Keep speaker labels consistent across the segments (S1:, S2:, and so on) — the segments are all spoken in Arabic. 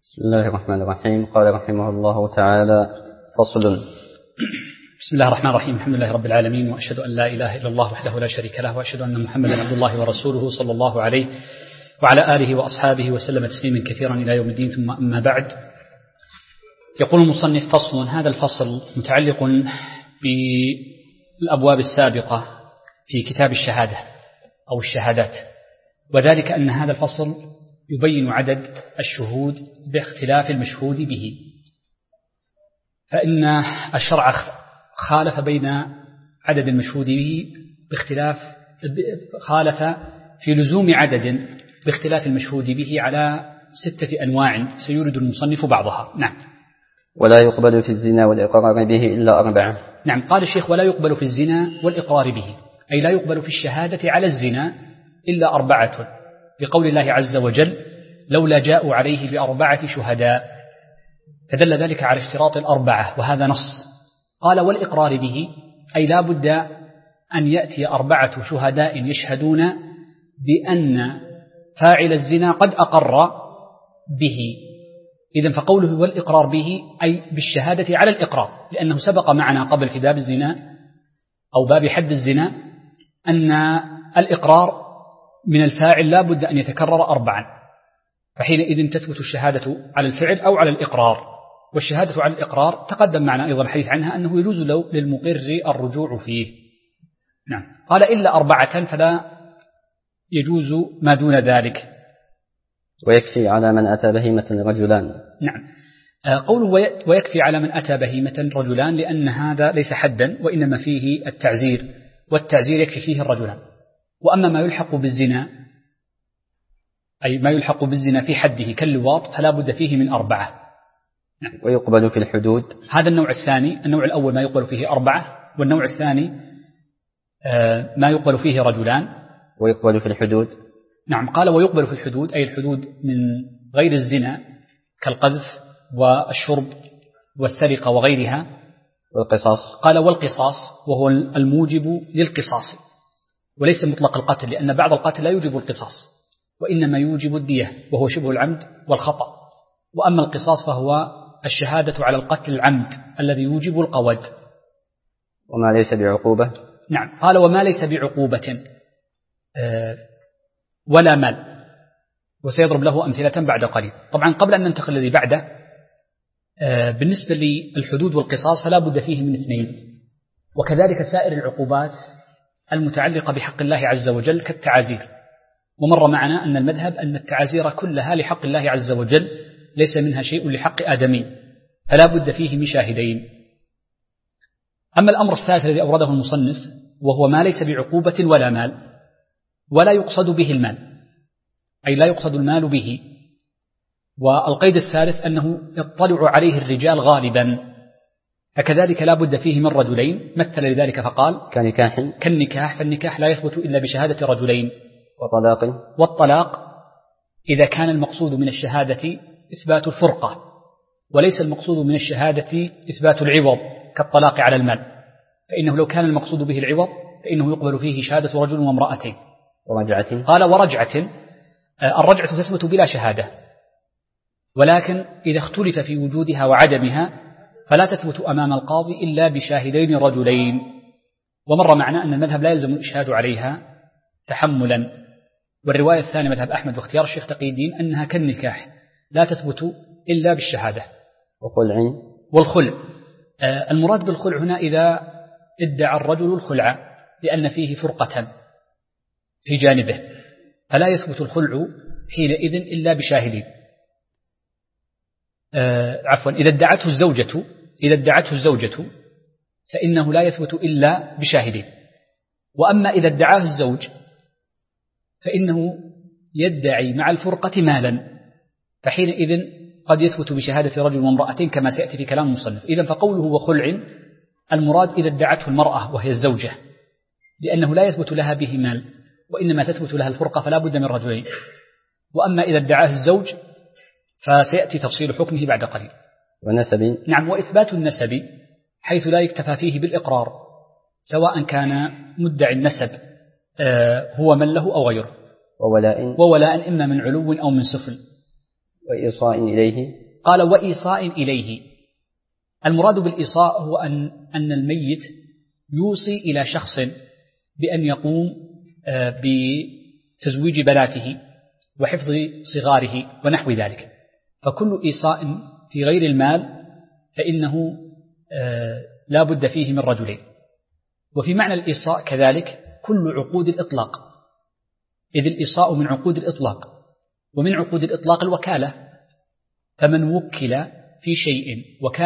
S1: بسم الله الرحمن الرحيم. قال رحمه الله تعالى: فصل.
S2: بسم الله الرحمن الرحيم. الحمد لله رب العالمين، وأشهد أن لا إله إلا الله وحده لا شريك له، وأشهد أن محمدا عبد الله ورسوله صلى الله عليه وعلى آله وأصحابه وسلم تسليما كثيرا إلى يوم الدين. ثم أما بعد، يقول المصنف: فصل. هذا الفصل متعلق بالأبواب السابقة في كتاب الشهادة أو الشهادات، وذلك أن هذا الفصل يبين عدد الشهود باختلاف المشهود به، فإن الشرع خالف بين عدد المشهود به خالف في لزوم عدد باختلاف المشهود به على 6 أنواع سيورد المصنف بعضها. نعم.
S1: ولا يقبل في الزنا والإقرار به إلا 4.
S2: نعم. قال الشيخ: ولا يقبل في الزنا والإقرار به، أي لا يقبل في الشهادة على الزنا إلا 4، لقول الله عز وجل: لولا جاءوا عليه ب4 شهداء، فدل ذلك على اشتراط 4، وهذا نص. قال: والإقرار به، أي لا بد أن يأتي 4 شهداء يشهدون بأن فاعل الزنا قد أقر به. إذن فقوله والإقرار به أي بالشهادة على الإقرار، لأنه سبق معنا قبل في باب الزنا أو باب حد الزنا أن الإقرار من الفاعل لا بد أن يتكرر 4، فحينئذ تثبت الشهادة على الفعل أو على الإقرار. والشهادة على الإقرار تقدم معنا أيضا الحديث عنها أنه يجوز للمقر الرجوع فيه. نعم. قال: إلا 4، فلا يجوز ما دون ذلك.
S1: ويكفي على من أتى بهيمة رجلان.
S2: نعم. قوله ويكفي على من أتى بهيمة رجلان، لأن هذا ليس حدا، وإنما فيه التعزير، والتعزير يكفي فيه الرجلان. وأما ما يلحق بالزنا، أي ما يلحق بالزنا في حده كاللواط، فلا بد فيه من 4. نعم.
S1: ويقبل في الحدود.
S2: هذا النوع الثاني. النوع الأول ما يقبل فيه 4، والنوع الثاني ما يقبل فيه رجلان.
S1: ويقبل في الحدود.
S2: نعم. قال: ويقبل في الحدود، أي الحدود من غير الزنا كالقذف والشرب والسرقة وغيرها.
S1: والقصاص.
S2: قال: والقصاص، وهو الموجب للقصاص، وليس مطلق القتل، لأن بعض القتل لا يوجب القصاص، وإنما يوجب الدية، وهو شبه العمد والخطأ. وأما القصاص فهو الشهادة على القتل العمد الذي يوجب القود.
S1: وما ليس بعقوبة.
S2: نعم. قال: وما ليس بعقوبة ولا مال، وسيضرب له أمثلة بعد قليل. طبعا قبل أن ننتقل الذي بعده، بالنسبة للحدود والقصاص فلا بد فيه من 2، وكذلك سائر العقوبات المتعلقة بحق الله عز وجل كالتعازير. ومر معنا أن المذهب أن التعازير كلها لحق الله عز وجل، ليس منها شيء لحق آدمي، فلا بد فيه من شاهدين. أما الأمر الثالث الذي أورده المصنف، وهو ما ليس بعقوبة ولا مال، ولا يقصد به المال، أي لا يقصد المال به. والقيد الثالث أنه يطلع عليه الرجال غالبا، فكذلك لا بد فيه من رجلين. مثل لذلك فقال: كالنكاح، فالنكاح لا يثبت إلا بشهادة رجلين. والطلاق إذا كان المقصود من الشهادة إثبات الفرقة، وليس المقصود من الشهادة إثبات العوض كالطلاق على المال، فإنه لو كان المقصود به العوض فإنه يقبل فيه شهادة رجل وامرأتين. قال: ورجعة، الرجعة تثبت بلا شهادة، ولكن إذا اختلف في وجودها وعدمها فلا تثبت أمام القاضي إلا بشاهدين رجلين. ومر معنا أن المذهب لا يلزم الإشهاد عليها تحملا. والرواية الثانية مذهب أحمد واختيار الشيخ تقي الدين أنها كالنكاح، لا تثبت إلا بالشهادة. والخلع، المراد بالخلع هنا إذا ادعى الرجل الخلع، لأن فيه فرقة في جانبه، فلا يثبت الخلع حينئذ إلا بشاهدين. إذا ادعته الزوجة فإنه لا يثبت إلا بشاهدين. وأما إذا ادعاه الزوج فإنه يدعي مع الفرقة مالا، فحينئذ قد يثبت بشهادة رجل وامرأتين كما سيأتي في كلام المصنف. إذن فقوله وخلع المراد إذا ادعته المرأة وهي الزوجة، لأنه لا يثبت لها به مال، وإنما تثبت لها الفرقة، فلا بد من رجلين. وأما إذا ادعاه الزوج فسيأتي تفصيل حكمه بعد قليل.
S1: ونسب.
S2: نعم. وإثبات النسب حيث لا يكتفى فيه بالإقرار، سواء كان مدعي النسب هو من له أو غيره.
S1: وولاء
S2: إما من علو أو من سفل.
S1: وإيصاء إليه.
S2: قال وإيصاء إليه. المراد بالإيصاء هو أن الميت يوصي إلى شخص بأن يقوم بتزويج بناته وحفظ صغاره ونحو ذلك. فكل إيصاء في غير المال فإنه لا بد فيه من رجلين. وفي معنى الإيصاء كذلك كل عقود الإطلاق، إذ الإيصاء من عقود الإطلاق، ومن عقود الإطلاق الوكالة. فمن وكل في شيء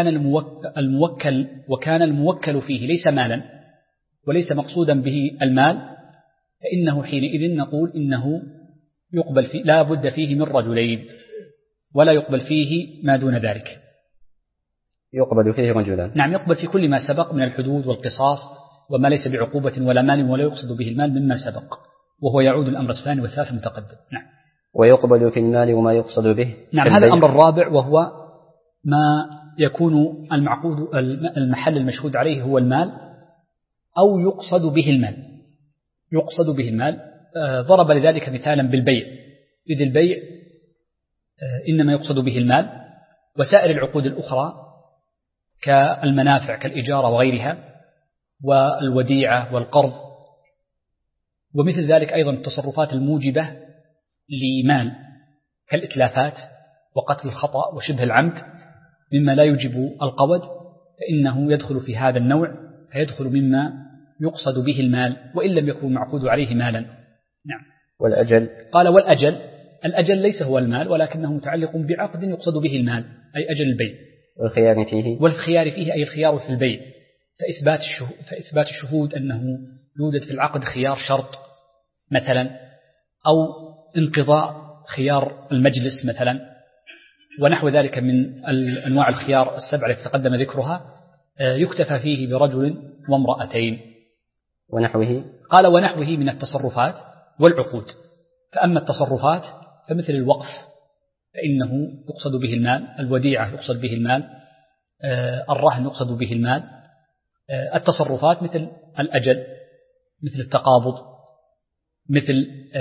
S2: وكان الموكل فيه ليس مالا وليس مقصودا به المال، فإنه حينئذ نقول إنه يقبل فيه لا بد فيه من رجلين، ولا يقبل فيه ما دون ذلك.
S1: يقبل فيه رجلان.
S2: نعم، يقبل في كل ما سبق من الحدود والقصاص وما ليس بعقوبة ولا مال ولا يقصد به المال مما سبق، وهو يعود الأمر الثاني والثالث متقدم. نعم.
S1: ويقبل في المال وما يقصد به.
S2: نعم، هذا الأمر الرابع، وهو ما يكون المحل المشهود عليه هو المال أو يقصد به المال. يقصد به المال. ضرب لذلك مثالا بالبيع، إذ البيع إنما يقصد به المال، وسائر العقود الأخرى كالمنافع كالإجارة وغيرها والوديعة والقرض، ومثل ذلك أيضا التصرفات الموجبة لمال كالإتلافات وقتل الخطأ وشبه العمد مما لا يوجب القود، فإنه يدخل في هذا النوع، فيدخل مما يقصد به المال وإن لم يكن معقود عليه مالا. نعم.
S1: والأجل.
S2: قال والأجل. الأجل ليس هو المال ولكنه متعلق بعقد يقصد به المال، أي أجل البيع.
S1: والخيار فيه.
S2: والخيار فيه أي الخيار في البيع، فإثبات الشهود أنه يوجد في العقد خيار شرط مثلا، أو انقضاء خيار المجلس مثلا، ونحو ذلك من أنواع الخيار السبعة التي تقدم ذكرها، يكتفى فيه برجل وامرأتين.
S1: ونحوه.
S2: قال ونحوه من التصرفات والعقود. فأما التصرفات فمثل الوقف فإنه يقصد به المال، الوديعة يقصد به المال، الرهن يقصد به المال. التصرفات مثل الأجل، مثل التقابض، مثل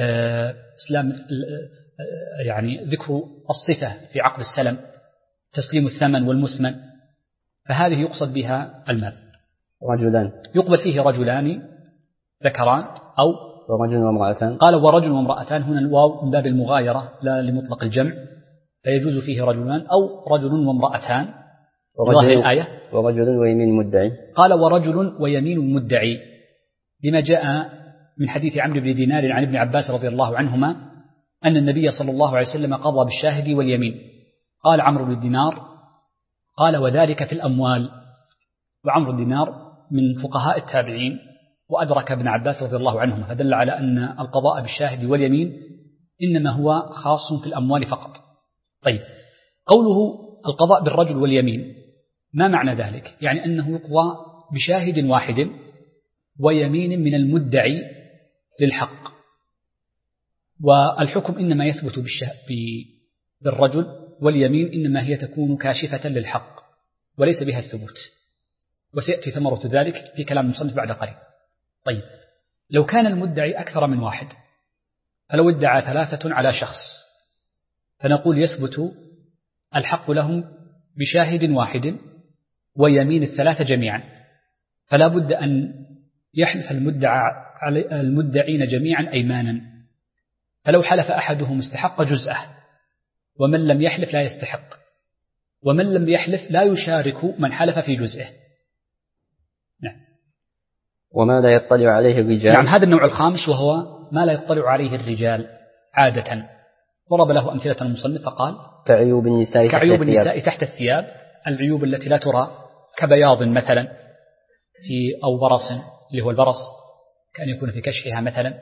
S2: يعني ذكر الصفة في عقد السلم، تسليم الثمن والمثمن، فهذه يقصد بها المال.
S1: رجلان. يقبل
S2: فيه رجلان ذكران أو
S1: ورجل وامرأتان. قال
S2: ورجل وامرأتان، هنا الواو من باب المغايرة لا لمطلق الجمع، فيجوز فيه رجلان أو رجل وامرأتان ظاهر الآية.
S1: ورجل ويمين مدعي.
S2: قال ورجل ويمين مدعي، لما جاء من حديث عمرو بن دينار عن ابن عباس رضي الله عنهما أن النبي صلى الله عليه وسلم قضى بالشاهد واليمين. قال عمرو بن دينار قال وذلك في الأموال. وعمرو بن دينار من فقهاء التابعين وأدرك ابن عباس رضي الله عنهما، فدل على أن القضاء بالشاهد واليمين إنما هو خاص في الأموال فقط. طيب، قوله القضاء بالرجل واليمين ما معنى ذلك؟ يعني أنه يقضى بشاهد واحد ويمين من المدعي للحق، والحكم إنما يثبت بالرجل، واليمين إنما هي تكون كاشفة للحق وليس بها الثبوت، وسيأتي ثمرة ذلك في كلام المصنف بعد قليل. طيب، لو كان المدعي أكثر من واحد، فلو ادعى 3 على شخص، فنقول يثبت الحق لهم بشاهد واحد ويمين 3 جميعا، فلا بد أن يحلف المدعين جميعا أيمانا، فلو حلف أحدهم استحق جزءه، ومن لم يحلف لا يستحق، ومن لم يحلف لا يشارك من حلف في جزءه. نعم.
S1: وما لا يطلع عليه الرجال.
S2: نعم، هذا النوع الخامس وهو ما لا يطلع عليه الرجال عادة. ضرب له أمثلة المصنف فقال
S1: كعيوب النساء
S2: تحت الثياب، العيوب التي لا ترى كبياض مثلا في أو برص اللي هو البرص، كأن يكون في كشفها مثلا،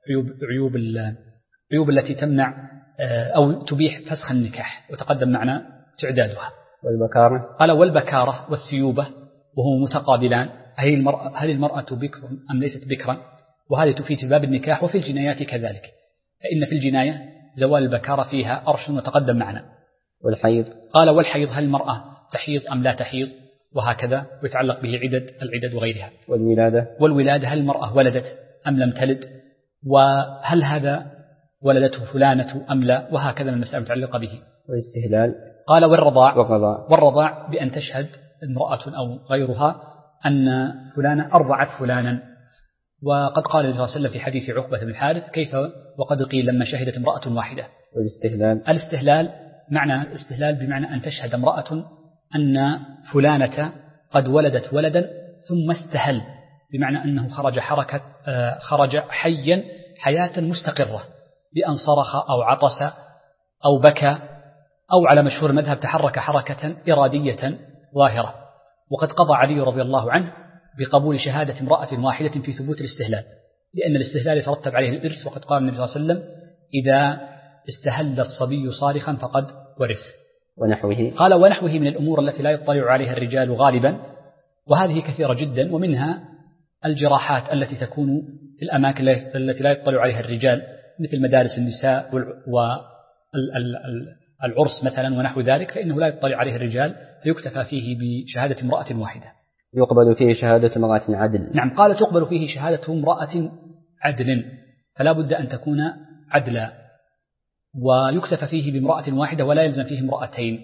S2: عيوب التي تمنع أو تبيح فسخ النكاح وتقدم معنا تعدادها.
S1: والبكارة.
S2: قال والبكارة والثيوبة، وهو متقابلان، هل المرأة بكر أم ليست بكرا؟ وهذه تفيد في باب النكاح وفي الجنايات كذلك، فإن في الجناية زوال البكارة فيها أرش وتقدم معنا.
S1: والحيض.
S2: قال والحيض، هل المرأة تحيض أم لا تحيض؟ وهكذا، ويتعلق به العدد وغيرها.
S1: والولادة،
S2: هل المرأة ولدت أم لم تلد؟ وهل هذا ولدته فلانة أم لا، وهكذا من المسائل المتعلقة به.
S1: والاستهلال
S2: قال والرضاع بأن تشهد امرأة أو غيرها أن فلانة أرضعت فلانا. وقد قال النبي صلى الله عليه وسلم في حديث عقبة بن الحارث: كيف وقد قيل لما شهدت امرأة واحدة. الاستهلال معنى الاستهلال بمعنى أن تشهد امرأة أن فلانة قد ولدت ولدا ثم استهل، بمعنى أنه خرج حيا حياة مستقرة بأن صرخ أو عطس أو بكى أو على مشهور المذهب تحرك حركة إرادية ظاهرة. وقد قضى علي رضي الله عنه بقبول شهادة امرأة واحدة في ثبوت الاستهلال، لأن الاستهلال يترتب عليه الإرث. وقد قال النبي صلى الله عليه وسلم: إذا استهل الصبي صارخا فقد ورث. قال ونحوه من الأمور التي لا يطلع عليها الرجال غالبا، وهذه كثيرة جدا، ومنها الجراحات التي تكون في الأماكن التي لا يطلع عليها الرجال، مثل مدارس النساء والعرس مثلا ونحو ذلك، فإنه لا يطلع عليه الرجال، فيكتفى فيه بشهادة امرأة واحدة.
S1: يقبل فيه شهادة امرأة عدل.
S2: نعم، قال تقبل فيه شهادة امرأة عدل، فلا بد أن تكون عدلا، ويكتفى فيه بامرأة واحدة ولا يلزم فيه امرأتين.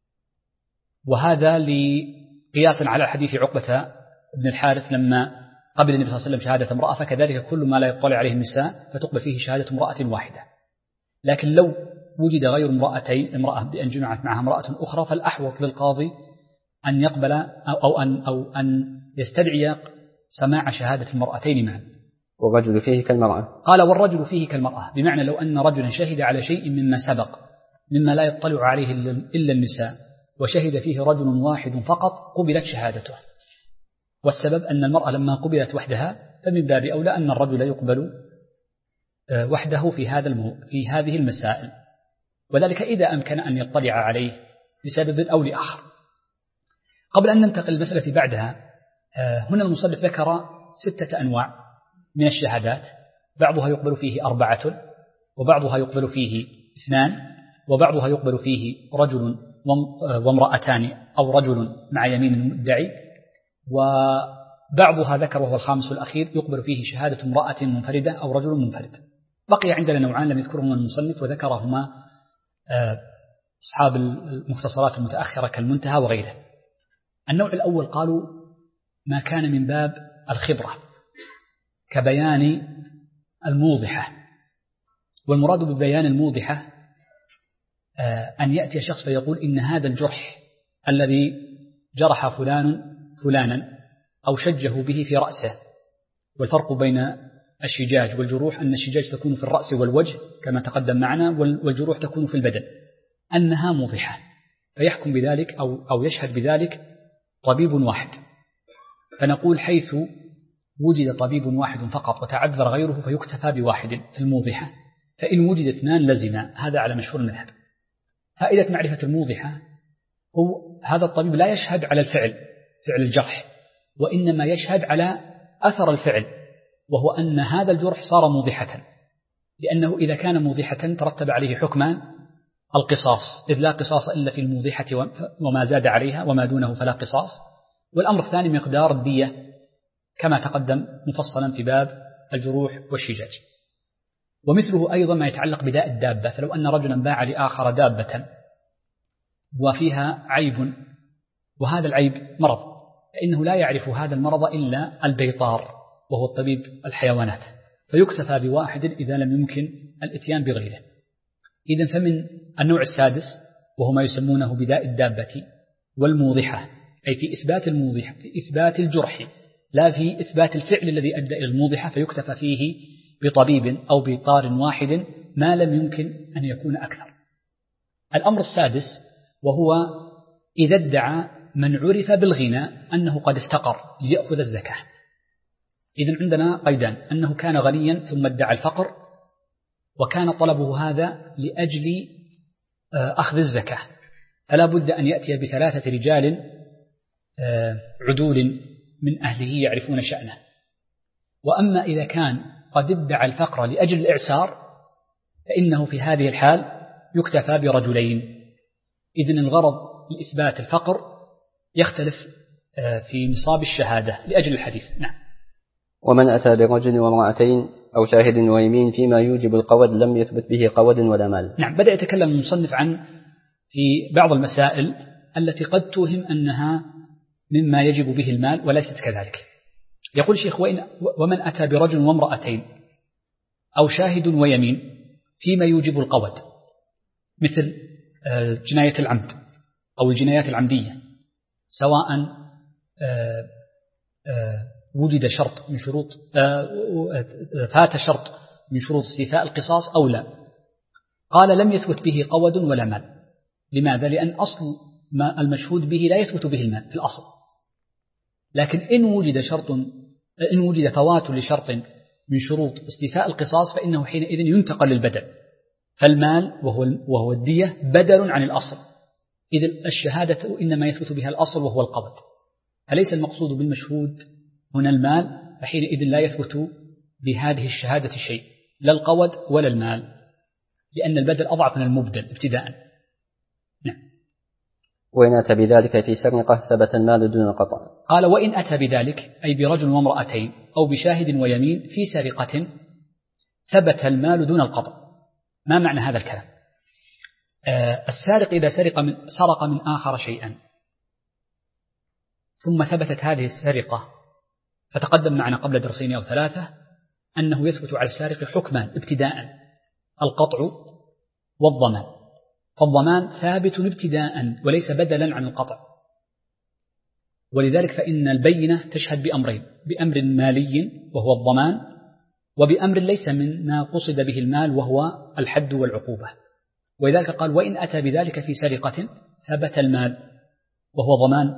S2: وهذا قياسا على حديث عقبة بن الحارث لما قبل النبي صلى الله عليه وسلم شهادة امرأة، فكذلك كل ما لا يطلع عليه النساء فتقبل فيه شهادة امرأة واحدة. لكن لو وجد غير امرأة بأن جمعت معها امرأة أخرى، فالأحوط للقاضي أن يقبل أو أن يستدعي سماع شهادة المرأتين معا.
S1: والرجل فيه كالمرأة.
S2: قال والرجل فيه كالمرأة، بمعنى لو أن رجلا شهد على شيء مما سبق مما لا يطلع عليه إلا النساء، وشهد فيه رجل واحد فقط، قبلت شهادته. والسبب أن المرأة لما قبلت وحدها فمن باب أولى أن الرجل يقبل وحده في هذه المسائل، وذلك إذا أمكن أن يطلع عليه بسبب أو لآخر. قبل أن ننتقل للمسألة بعدها، هنا المصنف ذكر 6 أنواع من الشهادات، بعضها يقبل فيه 4، وبعضها يقبل فيه 2، وبعضها يقبل فيه رجل وامرأتان أو رجل مع يمين المدعي، وبعضها ذكر وهو الخامس والأخير يقبل فيه شهادة امرأة منفردة أو رجل منفرد. بقي عندنا نوعان لم يذكرهما المصنف وذكرهما أصحاب المختصرات المتأخرة كالمنتهى وغيره. النوع الأول قالوا ما كان من باب الخبرة كبيان الموضحة، والمراد ببيان الموضحة أن يأتي شخص فيقول إن هذا الجرح الذي جرح فلانا أو شجه به في رأسه، والفرق بين الشجاج والجروح أن الشجاج تكون في الرأس والوجه كما تقدم معنا، والجروح تكون في البدن، أنها موضحة، فيحكم بذلك أو يشهد بذلك طبيب واحد. فنقول حيث وجد طبيب واحد فقط وتعذر غيره فيكتفى بواحد في الموضحة، فإن وجد 2 لزم، هذا على مشهور المذهب. فائدة معرفة الموضحة هو هذا الطبيب لا يشهد على فعل الجرح، وإنما يشهد على أثر الفعل، وهو أن هذا الجرح صار موضحة، لأنه إذا كان موضحة ترتب عليه حكمان: القصاص، إذ لا قصاص إلا في الموضحة وما زاد عليها، وما دونه فلا قصاص. والأمر الثاني مقدار الدية كما تقدم مفصلا في باب الجروح والشجاج. ومثله أيضا ما يتعلق بداء الدابة، فلو أن رجلا باع لآخر دابة وفيها عيب وهذا العيب مرض، فإنه لا يعرف هذا المرض إلا البيطار وهو الطبيب الحيوانات، فيكتفى بواحد إذا لم يمكن الإتيان بغيره. إذن فمن النوع السادس وهو ما يسمونه بداء الدابة والموضحة، أي في إثبات الموضحة، في إثبات الجرح لا في إثبات الفعل الذي أدى إلى الموضحة، فيكتفى فيه بطبيب أو بطار واحد ما لم يمكن أن يكون أكثر. الأمر السادس وهو إذا ادعى من عرف بالغنى أنه قد افتقر ليأخذ الزكاة. إذن عندنا قيدان: أنه كان غنيا ثم ادعى الفقر، وكان طلبه هذا لأجل أخذ الزكاة، فلا بد أن يأتي ب3 رجال عدول من أهله يعرفون شأنه. وأما إذا كان قد ادعى الفقر لأجل الإعسار فإنه في هذه الحال يكتفى ب2. إذن الغرض لإثبات الفقر يختلف في نصاب الشهادة لأجل الحديث. نعم.
S1: ومن أتى برجل وامرأتين أو شاهد ويمين فيما يوجب القود لم يثبت به قود ولا مال.
S2: نعم، بدأ يتكلم المصنف عن في بعض المسائل التي قد توهم أنها مما يجب به المال وليست كذلك. يقول شيخ: ومن أتى برجل وامرأتين أو شاهد ويمين فيما يوجب القود، مثل جناية العمد أو الجنايات العمدية، سواء وجد شرط من شروط فات شرط من شروط استيفاء القصاص أو لا، قال لم يثبت به قود ولا مال. لماذا؟ لأن أصل ما المشهود به لا يثبت به المال في الأصل، لكن إن وجد فوات لشرط من شروط استيفاء القصاص فإنه حينئذ ينتقل للبدل، فالمال وهو الدية بدل عن الأصل، إذ الشهادة إنما يثبت بها الأصل وهو القود، فليس المقصود بالمشهود هنا المال، فحينئذ لا يثبت بهذه الشهادة شيء، لا القود ولا المال، لأن البدل أضعف من المبدل ابتداء. نعم.
S1: وإن أتى بذلك في سرقة ثبت المال دون قطع.
S2: قال: وإن أتى بذلك أي برجل وامرأتين أو بشاهد ويمين في سرقة ثبت المال دون القطع. ما معنى هذا الكلام؟ السارق إذا سرق من آخر شيئا ثم ثبتت هذه السرقة، فتقدم معنا قبل درسين أو 3 أنه يثبت على السارق حكمان ابتداء: القطع والضمان. فالضمان ثابت ابتداء وليس بدلا عن القطع، ولذلك فإن البينة تشهد بأمرين: بأمر مالي وهو الضمان، وبأمر ليس مما قصد به المال وهو الحد والعقوبة. ولذلك قال: وإن أتى بذلك في سرقة ثبت المال وهو ضمان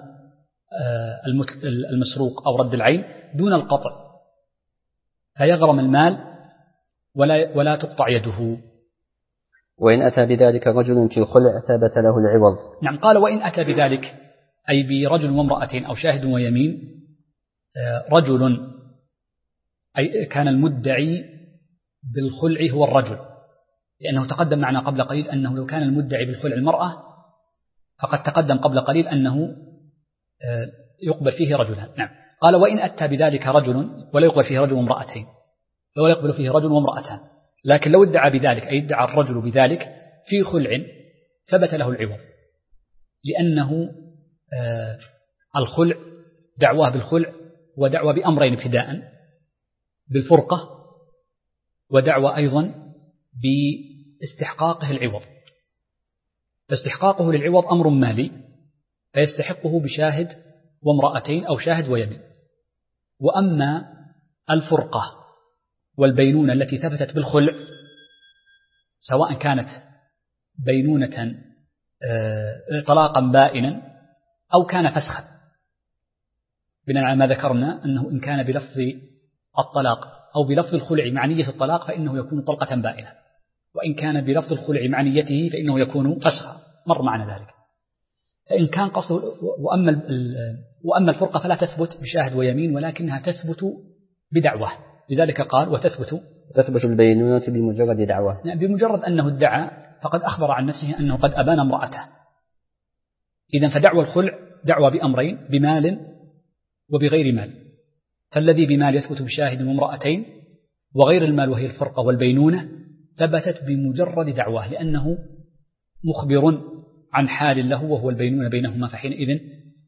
S2: المسروق أو رد العين دون القطع، فيغرم المال ولا تقطع يده.
S1: وإن أتى بذلك رجل في خلع ثبت له العوض.
S2: نعم. قال: وإن أتى بذلك أي برجل وامرأتين أو شاهد ويمين، رجل أي كان المدعي بالخلع هو الرجل، لأنه تقدم معنا قبل قليل أنه لو كان المدعي بالخلع المرأة فقد تقدم قبل قليل أنه يقبل فيه رجلان. نعم. قال: وإن أتى بذلك رجل ولا يقبل فيه رجل وامرأتين، ولا يقبل فيه رجل وامرأتان، لكن لو ادعى بذلك أي ادعى الرجل بذلك في خلع ثبت له العوض، لأنه الخلع دعواه بالخلع ودعوى بأمرين ابتداء: بالفرقة ودعوى أيضا باستحقاقه العوض. فاستحقاقه للعوض أمر مالي فيستحقه بشاهد وامرأتين أو شاهد ويمين. وأما الفرقة والبينونة التي ثبتت بالخلع، سواء كانت بينونة طلاقا بائنا أو كان فسخا، بناء على ما ذكرنا أنه إن كان بلفظ الطلاق أو بلفظ الخلع مع نية الطلاق فإنه يكون طلقة بائنة، وإن كان بلفظ الخلع مع نيته فإنه يكون فسخا، مر معنا ذلك. فإن كان قصده وأما الفرقة فلا تثبت بشاهد ويمين، ولكنها تثبت بدعوة، لذلك قال:
S1: تثبت البينونة بمجرد دعوة.
S2: بمجرد أنه ادعى فقد أخبر عن نفسه أنه قد أبان امرأته. إذن فدعوى الخلع دعوى بأمرين: بمال وبغير مال، فالذي بمال يثبت بشاهد وامرأتين، وغير المال وهي الفرقة والبينونة ثبتت بمجرد دعواه، لأنه مخبر عن حال له وهو البينونة بينهما، فحينئذ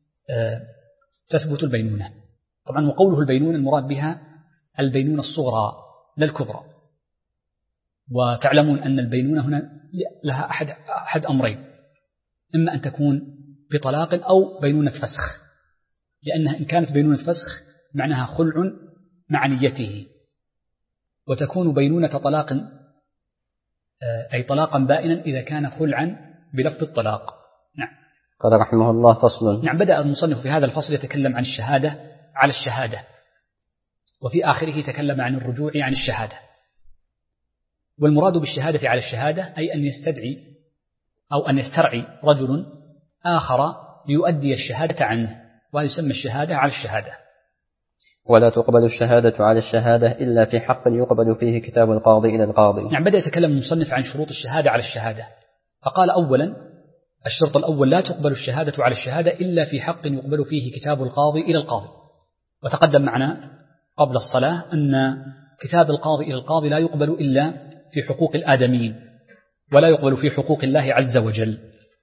S2: تثبت البينونة. طبعا وقوله البينونة المراد بها البينونة الصغرى لا الكبرى، وتعلمون أن البينونة هنا لها أحد أمرين: إما أن تكون بطلاق أو بينونة فسخ، لأنها إن كانت بينونة فسخ معناها خلع مع نيته، وتكون بينونة طلاق أي طلاقا بائنا إذا كان خلعا بلفظ الطلاق. نعم.
S1: قال رحمه الله: فصل.
S2: نعم. بدأ المصنف في هذا الفصل يتكلم عن الشهادة على الشهادة، وفي آخره تكلم عن الرجوع عن الشهادة. والمراد بالشهادة على الشهادة أي أن يستدعي أو أن يسترعي رجل آخر ليؤدي الشهادة عنه، ويسمى الشهادة على الشهادة.
S1: ولا تقبل الشهادة على الشهادة إلا في حق يقبل فيه كتاب القاضي إلى القاضي.
S2: نعم. بدأ يتكلم المصنف عن شروط الشهادة على الشهادة، فقال: أولا الشرط الأول: لا تقبل الشهادة على الشهادة إلا في حق يقبل فيه كتاب القاضي إلى القاضي. وتقدم معنا قبل الصلاة أن كتاب القاضي إلى القاضي لا يقبل إلا في حقوق الآدميين، ولا يقبل في حقوق الله عز وجل.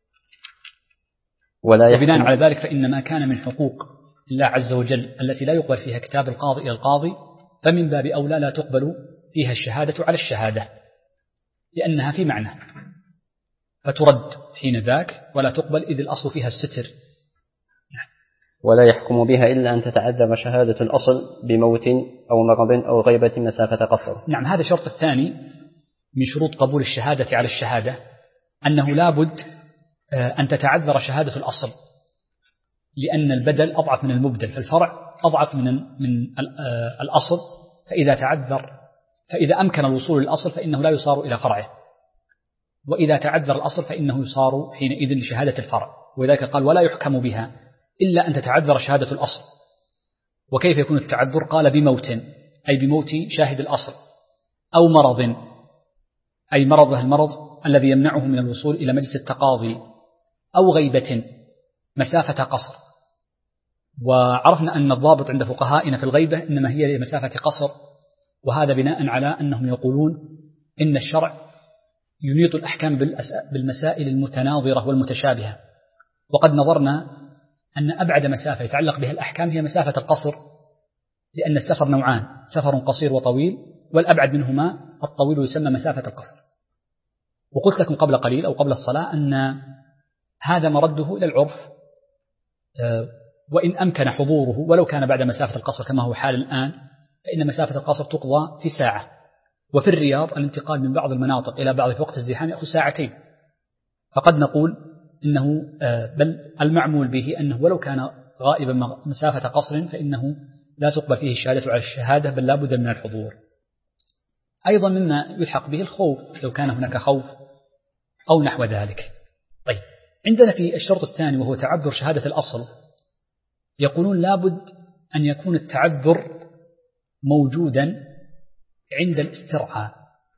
S2: وبناء على ذلك فإن ما كان من حقوق الله عز وجل التي لا يقبل فيها كتاب القاضي إلى القاضي فمن باب أولى لا تقبل فيها الشهادة على الشهادة، لأنها في معنى، فترد حين ذاك ولا تقبل إذ الأصل فيها الستر.
S1: ولا يحكم بها إلا أن تتعذر شهادة الأصل بموت أو مرض أو غيبة مسافة قصر.
S2: نعم، هذا الشرط الثاني من شروط قبول الشهادة على الشهادة، أنه لا بد أن تتعذر شهادة الأصل، لأن البدل أضعف من المبدل، فالفرع أضعف من الأصل، فإذا أمكن الوصول للأصل فإنه لا يصار إلى فرعه، وإذا تعذر الأصل فإنه يصار حينئذ لشهادة الفرع. ولذلك قال ولا يحكم بها إلا أن تتعذر شهادة الأصل. وكيف يكون التعذر؟ قال بموت، أي بموت شاهد الأصل، أو مرض، أي مرضه المرض الذي يمنعه من الوصول إلى مجلس التقاضي، أو غيبة مسافة قصر. وعرفنا أن الضابط عند فقهائنا في الغيبة إنما هي لمسافة قصر، وهذا بناء على أنهم يقولون إن الشرع ينيط الأحكام بالمسائل المتناظرة والمتشابهة، وقد نظرنا أن أبعد مسافة يتعلق بها الأحكام هي مسافة القصر، لأن السفر نوعان، سفر قصير وطويل، والأبعد منهما الطويل يسمى مسافة القصر. وقلت لكم قبل قليل أو قبل الصلاة أن هذا مرده إلى العرف، وإن أمكن حضوره ولو كان بعد مسافة القصر كما هو حال الآن، فإن مسافة القصر تقضى في ساعة. وفي الرياض الانتقال من بعض المناطق إلى بعض في وقت الزحام يأخذ ساعتين، فقد نقول إنه بل المعمول به أنه ولو كان غائبا مسافة قصر فإنه لا تقبل فيه الشهادة على الشهادة، بل لا بد من الحضور. أيضا مما يلحق به الخوف، لو كان هناك خوف أو نحو ذلك. طيب، عندنا في الشرط الثاني وهو تعذر شهادة الأصل، يقولون لابد أن يكون التعذر موجودا عند الاسترعاء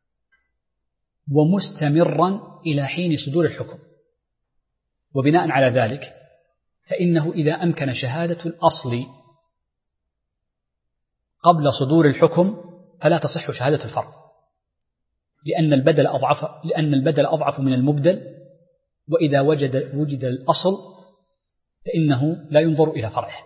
S2: ومستمرا إلى حين صدور الحكم. وبناء على ذلك فإنه إذا أمكن شهادة الأصل قبل صدور الحكم فلا تصح شهادة الفرع، لأن البدل أضعف من المبدل، وإذا وجد الأصل فإنه لا ينظر إلى فرعه.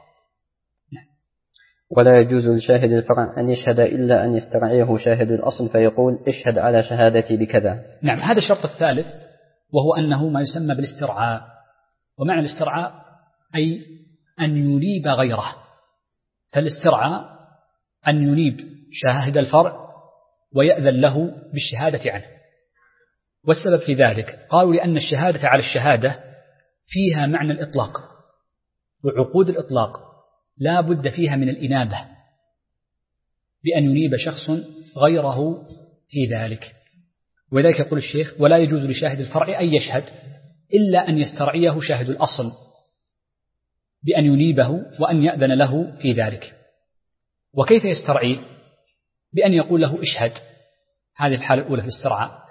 S1: ولا يجوز لشاهد الفرع أن يشهد إلا أن يسترعيه شاهد الأصل فيقول اشهد على شهادتي بكذا.
S2: نعم، هذا الشرط الثالث، وهو أنه ما يسمى بالاسترعاء. ومعنى الاسترعاء أي أن ينيب غيره، فالاسترعاء أن ينيب شاهد الفرع ويأذن له بالشهادة عنه. والسبب في ذلك قالوا لأن الشهادة على الشهادة فيها معنى الإطلاق، وعقود الإطلاق لا بد فيها من الإنابة، بأن ينيب شخص غيره في ذلك. ولذلك يقول الشيخ ولا يجوز لشاهد الفرع أن يشهد إلا أن يسترعيه شاهد الأصل بأن ينيبه وأن يأذن له في ذلك. وكيف يسترعيه؟ بأن يقول له اشهد، هذه الحالة الأولى في الاسترعاء،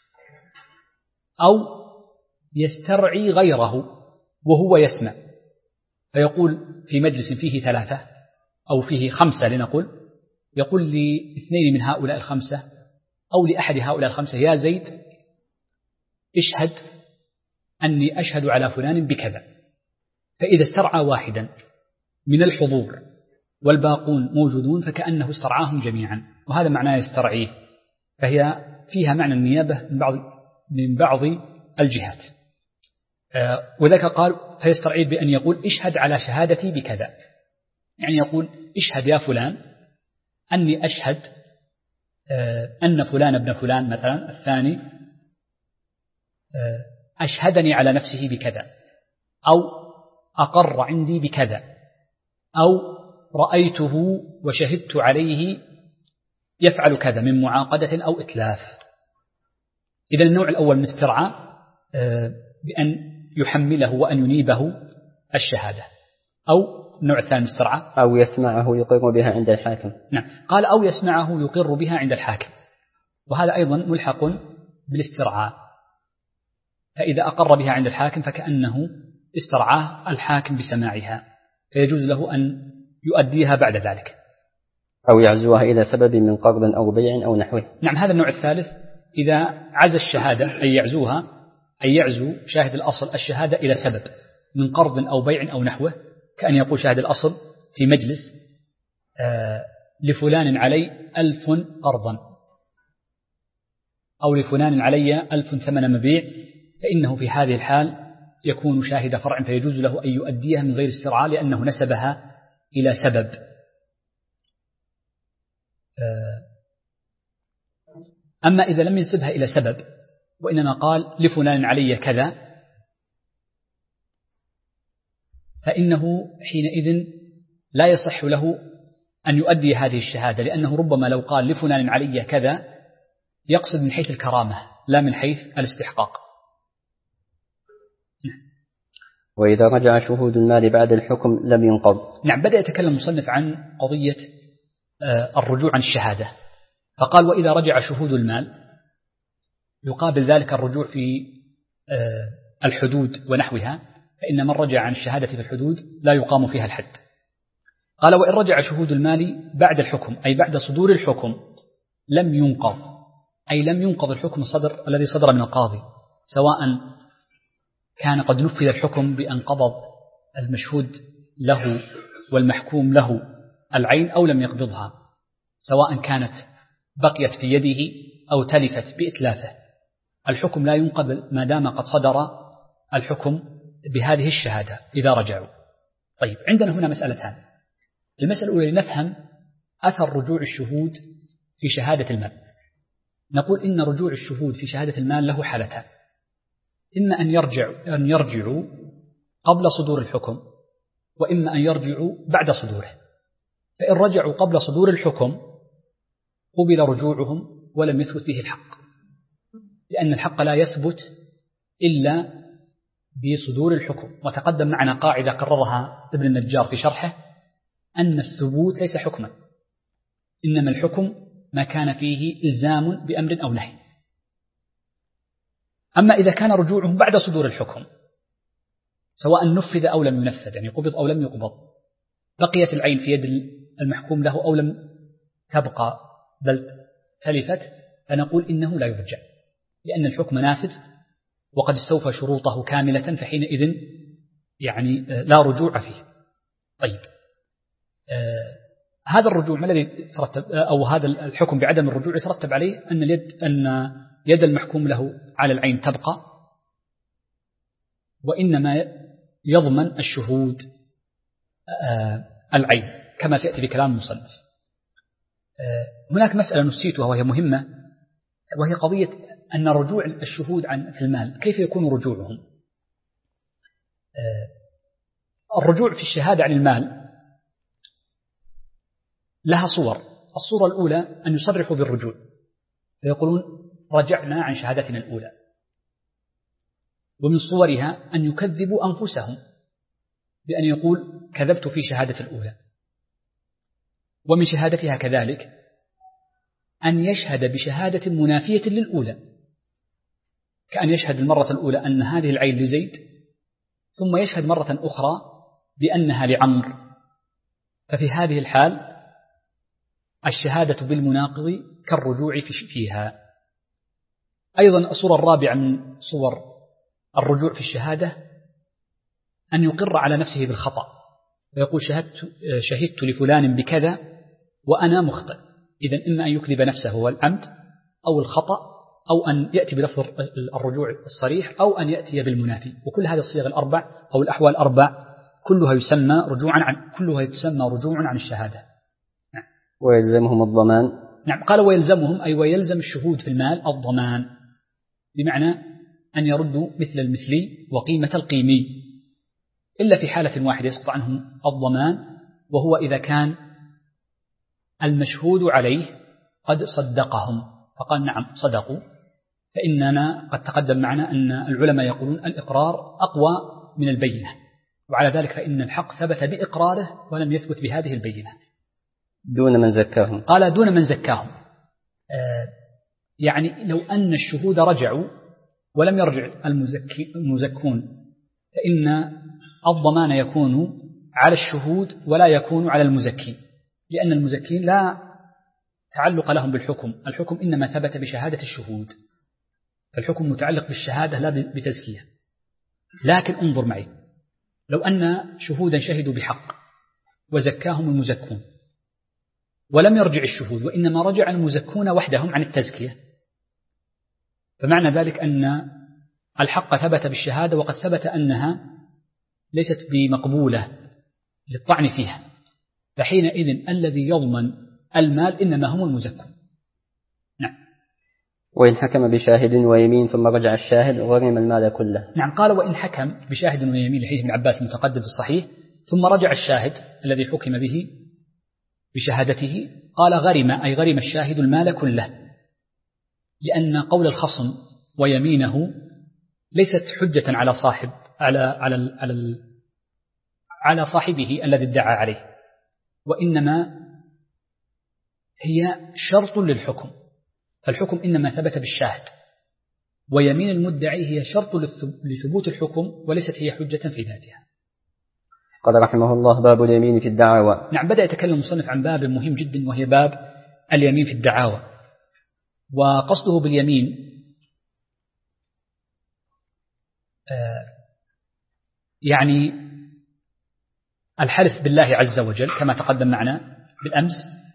S2: أو يسترعي غيره وهو يسمع، فيقول في مجلس فيه 3 أو فيه 5 لنقول، يقول ل2 من هؤلاء 5 أو لأحد هؤلاء 5 يا زيد اشهد أني أشهد على فلان بكذا. فإذا استرعى واحدا من الحضور والباقون موجودون فكأنه استرعاهم جميعا، وهذا معناه يسترعيه، فهي فيها معنى النيابة من بعض الجهات. وذلك قال فيسترعيه بأن يقول اشهد على شهادتي بكذا، يعني يقول اشهد يا فلان أني أشهد أن فلان ابن فلان مثلا الثاني أشهدني على نفسه بكذا، أو أقر عندي بكذا، أو رأيته وشهدت عليه يفعل كذا من معاقدة أو إتلاف. إذا النوع الأول من استرعاء بأن يحمله وأن ينيبه الشهادة، أو النوع الثاني من استرعاء
S1: أو يسمعه يقر بها عند الحاكم.
S2: نعم، قال أو يسمعه يقر بها عند الحاكم، وهذا أيضا ملحق بالاسترعاء، فإذا أقر بها عند الحاكم فكأنه استرعاه الحاكم بسماعها، فيجوز له أن يؤديها بعد ذلك.
S1: أو يعزوها إلى سبب من قرض أو بيع أو نحوه.
S2: نعم، هذا النوع الثالث إذا عزى الشهادة أي يعزوها، أي يعزو شاهد الأصل الشهادة إلى سبب من قرض أو بيع أو نحوه، كأن يقول شاهد الأصل في مجلس لفلان علي 1000 قرضا أو لفلان علي 1000 ثمن مبيع، فإنه في هذه الحال يكون شاهد فرع، فيجوز له أن يؤديها من غير استرعاء لأنه نسبها إلى سبب. أما إذا لم ينسبها إلى سبب وإنما قال لفلان علي كذا، فإنه حينئذ لا يصح له أن يؤدي هذه الشهادة، لأنه ربما لو قال لفلان علي كذا يقصد من حيث الكرامة لا من حيث الاستحقاق.
S1: وإذا رجع شهود المال بعد الحكم لم ينقض.
S2: نعم، بدأ يتكلم المصنف عن قضية الرجوع عن الشهادة، فقال وإذا رجع شهود المال يقابل ذلك الرجوع في الحدود ونحوها، فإن من رجع عن الشهادة في الحدود لا يقام فيها الحد. قال وإن رجع شهود المال بعد الحكم أي بعد صدور الحكم لم ينقض، أي لم ينقض الحكم الذي صدر من القاضي، سواء كان قد نفذ الحكم بأن قبض المشهود له والمحكوم له العين أو لم يقبضها، سواء كانت بقيت في يده أو تلفت بإتلافه، الحكم لا ينقض ما دام قد صدر الحكم بهذه الشهادة إذا رجعوا. طيب، عندنا هنا مسألتان. المسألة الأولى لنفهم أثر رجوع الشهود في شهادة المال. نقول إن رجوع الشهود في شهادة المال له حالتان، إما أن يرجعوا قبل صدور الحكم، وإما أن يرجعوا بعد صدوره. فإن رجعوا قبل صدور الحكم قبل رجوعهم ولم يثبت فيه الحق، لأن الحق لا يثبت إلا بصدور الحكم. وتقدم معنا قاعدة قررها ابن النجار في شرحه أن الثبوت ليس حكما، إنما الحكم ما كان فيه إلزام بأمر أو نهي. أما إذا كان رجوعهم بعد صدور الحكم سواء نفذ أو لم ينفذ، يعني قبض أو لم يقبض، بقيت العين في يد المحكوم له أو لم تبقى بل تلفت، فنقول إنه لا يرجع، لأن الحكم نافذ وقد استوفى شروطه كاملة، فحينئذ يعني لا رجوع فيه. طيب، هذا الرجوع ما الذي يترتب، أو هذا الحكم بعدم الرجوع يترتب عليه أن يد المحكوم له على العين تبقى، وإنما يضمن الشهود العين كما سيأتي بكلام المصنف. هناك مسألة نسيتها وهي مهمة، وهي قضية أن رجوع الشهود في المال كيف يكون رجوعهم. الرجوع في الشهادة عن المال لها صور. الصورة الأولى أن يصرحوا بالرجوع فيقولون رجعنا عن شهادتنا الأولى، ومن صورها أن يكذبوا أنفسهم بأن يقول كذبت في شهادة الأولى، ومن شهادتها كذلك أن يشهد بشهادة منافية للأولى، كأن يشهد المرة الأولى أن هذه العين لزيد ثم يشهد مرة أخرى بأنها لعمر، ففي هذه الحال الشهادة بالمناقض كالرجوع فيها. أيضا الصورة الرابعة من صور الرجوع في الشهادة أن يقر على نفسه بالخطأ ويقول شهدت لفلان بكذا وأنا مخطئ. إذن إما أن يكذب نفسه والعمد أو الخطأ، أو أن يأتي بلفظ الرجوع الصريح، أو أن يأتي بالمنافي. وكل هذه الصيغ الأربع أو الأحوال الأربع كلها يسمى رجوعا عن الشهادة. نعم.
S1: ويلزمهم الضمان.
S2: نعم، قال ويلزمهم أي ويلزم الشهود في المال الضمان، بمعنى أن يردوا مثل المثلي وقيمة القيمي، إلا في حالة واحدة يسقط عنهم الضمان، وهو إذا كان المشهود عليه قد صدقهم فقال نعم صدقوا، فإننا قد تقدم معنا أن العلماء يقولون الإقرار أقوى من البينة، وعلى ذلك فإن الحق ثبت بإقراره ولم يثبت بهذه البينة.
S1: دون من زكاهم.
S2: قال دون من زكاهم، يعني لو أن الشهود رجعوا ولم يرجع المزكون فإن الضمان يكون على الشهود ولا يكون على المزكي، لأن المزكين لا تعلق لهم بالحكم، الحكم إنما ثبت بشهادة الشهود، فالحكم متعلق بالشهادة لا بتزكية. لكن انظر معي، لو أن شهودا شهدوا بحق وزكاهم المزكون ولم يرجع الشهود وإنما رجع المزكون وحدهم عن التزكية، فمعنى ذلك أن الحق ثبت بالشهادة وقد ثبت أنها ليست بمقبولة للطعن فيها، فحينئذ الذي يضمن المال إنما هم المزكون. نعم.
S1: وإن حكم بشاهد ويمين ثم رجع الشاهد غرم المال كله.
S2: نعم، قال وإن حكم بشاهد ويمين لحديث ابن عباس متقدم في الصحيح ثم رجع الشاهد الذي حكم به بشهادته، قال غرم أي غرم الشاهد المال كله، لأن قول الخصم ويمينه ليست حجة على صاحب على صاحبه الذي ادعى عليه، وإنما هي شرط للحكم، فالحكم إنما ثبت بالشاهد، ويمين المدعي هي شرط لثبوت الحكم وليست هي حجة في ذاتها.
S1: قال رحمه الله باب اليمين في الدعاوى.
S2: نعم، بدأ يتكلم المصنف عن باب مهم جدا وهي باب اليمين في الدعاوى، وقصده باليمين يعني الحلف بالله عز وجل كما تقدم معنا بالأمس،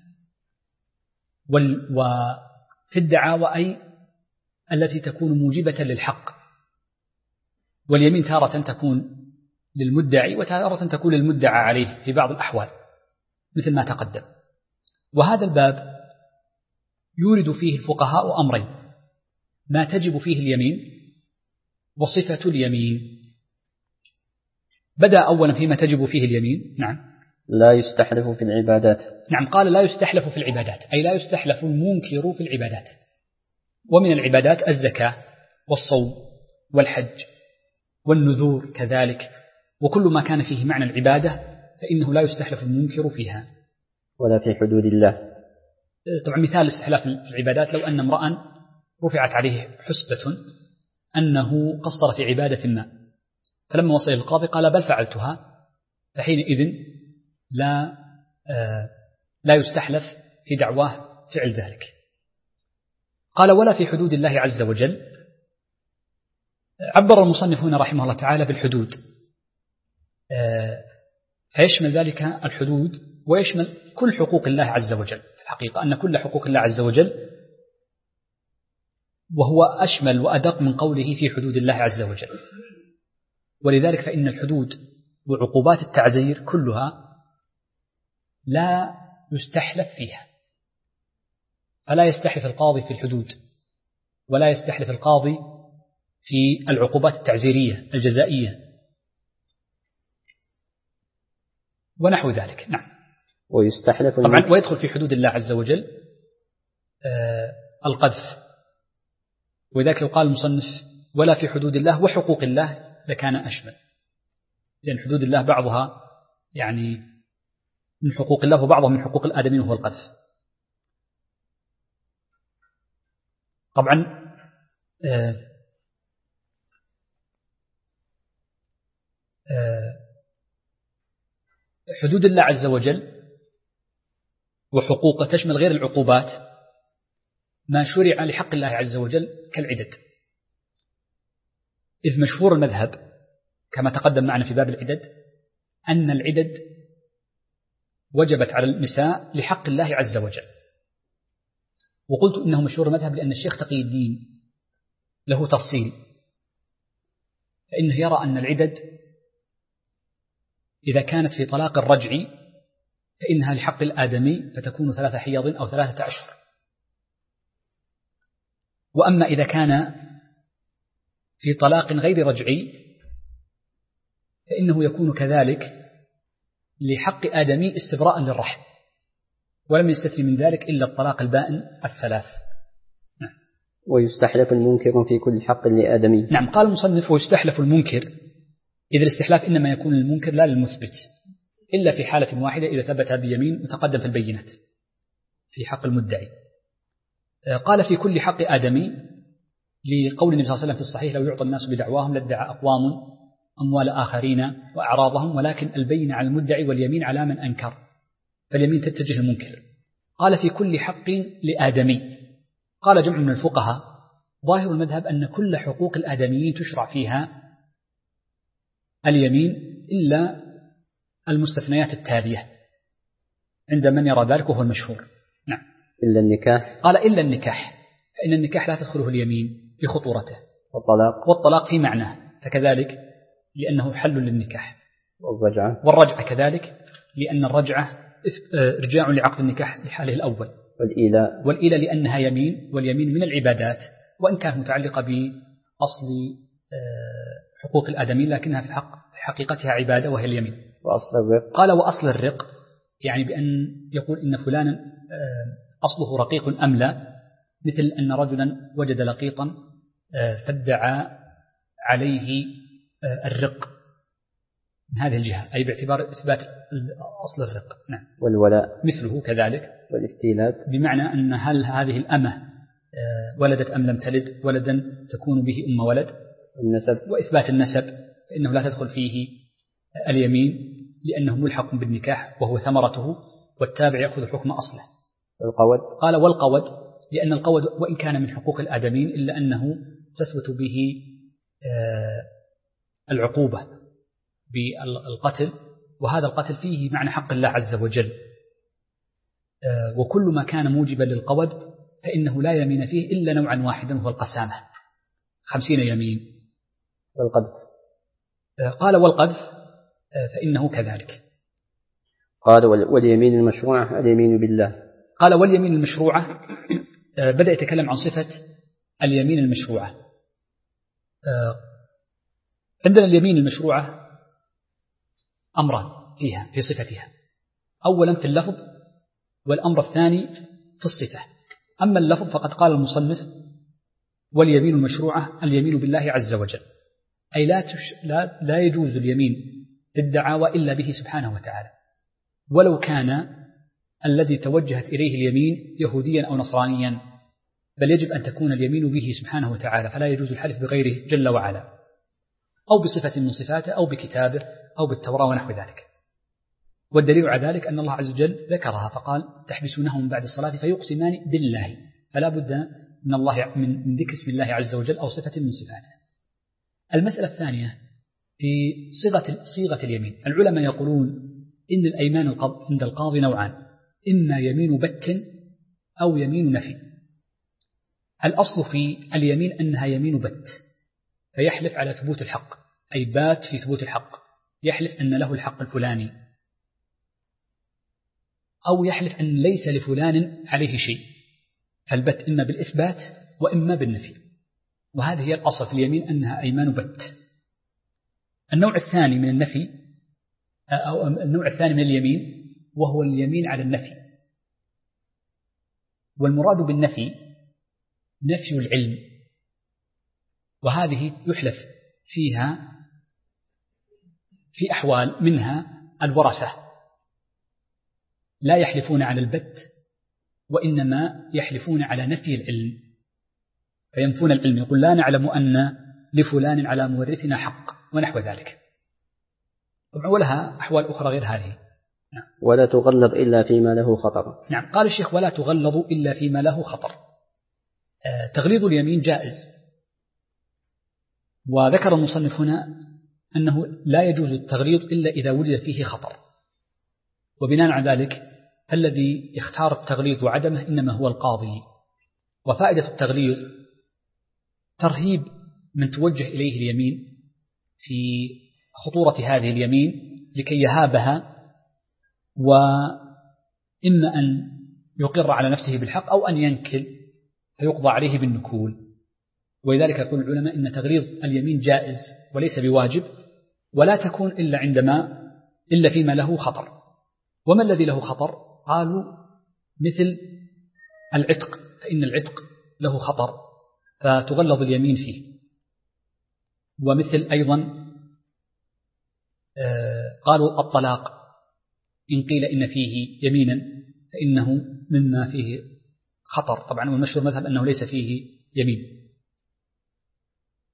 S2: وفي الدعاوى أي التي تكون موجبة للحق، واليمين تارة تكون للمدعي وتارة تكون للمدعى عليه في بعض الأحوال مثل ما تقدم. وهذا الباب يورد فيه الفقهاء أمرين: ما تجب فيه اليمين وصفة اليمين. بدأ أولا فيما تجب فيه اليمين. نعم.
S1: لا يستحلف في العبادات.
S2: نعم، قال لا يستحلف في العبادات أي لا يستحلف المنكر في العبادات، ومن العبادات الزكاة والصوم والحج والنذور كذلك، وكل ما كان فيه معنى العبادة فإنه لا يستحلف المنكر فيها
S1: ولا في حدود الله.
S2: طبعا مثال الاستحلاف في العبادات: لو أن امرأ رفعت عليه حسبة أنه قصر في عبادة ما، فلما وصل القاضي قال بل فعلتها، فحينئذ لا يستحلف في دعواه فعل ذلك. قال ولا في حدود الله عز وجل. عبر المصنف هنا رحمه الله تعالى بالحدود، فيشمل ذلك الحدود ويشمل كل حقوق الله عز وجل. في الحقيقة أن كل حقوق الله عز وجل، وهو أشمل وأدق من قوله في حدود الله عز وجل. ولذلك فإن الحدود وعقوبات التعزير كلها لا يستحلف فيها، فلا يستحلف القاضي في الحدود ولا يستحلف القاضي في العقوبات التعزيرية الجزائية ونحو ذلك. نعم.
S1: ويستحلف
S2: طبعا ويدخل في حدود الله عز وجل القذف، وذلك لو قال المصنف ولا في حدود الله وحقوق الله لكان أشمل، لأن حدود الله بعضها يعني من حقوق الله وبعضها من حقوق الآدمين وهو القذف. طبعا حدود الله عز وجل وحقوقه تشمل غير العقوبات ما شرع لحق الله عز وجل كالعدد، إذ مشهور المذهب كما تقدم معنا في باب العدد أن العدد وجبت على النساء لحق الله عز وجل. وقلت إنه مشهور المذهب لأن الشيخ تقي الدين له تفصيل، فإنه يرى أن العدد إذا كانت في طلاق الرجعي فإنها لحق الآدمي فتكون 3 حيض أو 3 أشهر، وأما إذا كان في طلاق غير رجعي فإنه يكون كذلك لحق آدمي استبراء للرحم، ولم يستثني من ذلك إلا الطلاق البائن 3. نعم.
S1: ويستحلف المنكر في كل حق لآدمي.
S2: نعم، قال المصنف ويستحلف المنكر، إذ الاستحلاف إنما يكون للمنكر لا للمثبت، إلا في حالة واحدة إذا ثبت بيمين وتقدم في البينات في حق المدعي. قال في كل حق آدمي لقول النبي صلى الله عليه وسلم في الصحيح: لو يعطى الناس بدعواهم لادعى أقوام أموال آخرين وأعراضهم، ولكن البين على المدعي واليمين على من أنكر. فاليمين تتجه المنكر. قال في كل حق لآدمي. قال جمع من الفقهاء ظاهر المذهب أن كل حقوق الآدميين تشرع فيها اليمين إلا المستثنيات التالية عند من يرى ذلك وهو المشهور. نعم.
S1: إلا النكاح.
S2: قال إلا النكاح، فإن النكاح لا تدخله اليمين لخطورته. والطلاق في معناه فكذلك لأنه حل للنكاح. والرجعة كذلك لأن الرجعة إرجاع لعقد النكاح لحاله الأول. والإيلاء لأنها يمين، واليمين من العبادات وإن كانت متعلقة بأصل حقوق الآدمين لكنها في حقيقتها عبادة وهي اليمين.
S1: وأصل الرق.
S2: قال وأصل الرق يعني بأن يقول إن فلانا أصله رقيق أم لا، مثل أن رجلا وجد لقيطا فادعى عليه الرق من هذه الجهة، أي باعتبار إثبات أصل الرق. نعم.
S1: والولاء
S2: مثله كذلك.
S1: والاستيلاد
S2: بمعنى أن هل هذه الأمة ولدت أم لم تلد ولدا تكون به أم ولد.
S1: النسب.
S2: وإثبات النسب فإنه لا تدخل فيه اليمين لأنه ملحق بالنكاح وهو ثمرته، والتابع يأخذ حكم أصله.
S1: والقود.
S2: قال والقود لأن القود وإن كان من حقوق الآدمين إلا أنه تثبت به العقوبة بالقتل، وهذا القتل فيه معنى حق الله عز وجل. وكل ما كان موجبا للقود فإنه لا يمين فيه إلا نوعا واحدا وهو القسامة 50 يمين.
S1: والقذف.
S2: قال والقذف فإنه كذلك.
S1: قال واليمين المشروعة اليمين بالله.
S2: قال واليمين المشروعة بدأ يتكلم عن صفة اليمين المشروعة. عندنا اليمين المشروعة أمران فيها في صفتها، أولا في اللفظ، والأمر الثاني في الصفة. أما اللفظ فقد قال المصنف واليمين المشروعة اليمين بالله عز وجل، أي لا يجوز اليمين بالدعاوى إلا به سبحانه وتعالى، ولو كان الذي توجهت إليه اليمين يهوديا أو نصرانيا، بل يجب أن تكون اليمين به سبحانه وتعالى، فلا يجوز الحلف بغيره جل وعلا، أو بصفة من صفاته أو بكتابه أو بالتوراة ونحو ذلك. والدليل على ذلك أن الله عز وجل ذكرها فقال تحبسونهم بعد الصلاة فيقسمان بالله، فلا بد من الله من ذكر اسم الله عز وجل أو صفة من صفاته. المسألة الثانية في صيغة اليمين، العلماء يقولون إن الأيمان عند القاضي نوعان، إما يمين بت أو يمين نفي. الأصل في اليمين أنها يمين بت، فيحلف على ثبوت الحق، أي بات في ثبوت الحق، يحلف أن له الحق الفلاني، أو يحلف أن ليس لفلان عليه شيء، فالبت إما بالإثبات وإما بالنفي، وهذه هي الأصل في اليمين أنها أيمان بت. النوع الثاني من النفي أو النوع الثاني من اليمين وهو اليمين على النفي، والمراد بالنفي نفي العلم، وهذه يحلف فيها في أحوال، منها الورثة لا يحلفون على البت وإنما يحلفون على نفي العلم، فينفون العلم، يقول لا نعلم أن لفلان على مورثنا حق ونحو ذلك. طبعا ولها أحوال أخرى غير هذه. نعم.
S1: ولا تغلظ إلا فيما له خطر.
S2: نعم. قال الشيخ ولا تغلظ إلا فيما له خطر. تغليظ اليمين جائز، وذكر المصنف هنا أنه لا يجوز التغليظ إلا إذا وجد فيه خطر، وبناء على ذلك الذي يختار التغليظ وعدمه إنما هو القاضي. وفائدة التغليظ ترهيب من توجه إليه اليمين في خطورة هذه اليمين لكي يهابها، وإما أن يقر على نفسه بالحق أو أن ينكل فيقضى عليه بالنكول. ولذلك يقول العلماء إن تغليظ اليمين جائز وليس بواجب، ولا تكون إلا فيما له خطر. وما الذي له خطر؟ قالوا مثل العتق، فإن العتق له خطر فتغلظ اليمين فيه. ومثل أيضا قالوا الطلاق إن قيل إن فيه يمينا فإنه مما فيه خطر، طبعا والمشهور مذهب أنه ليس فيه يمين.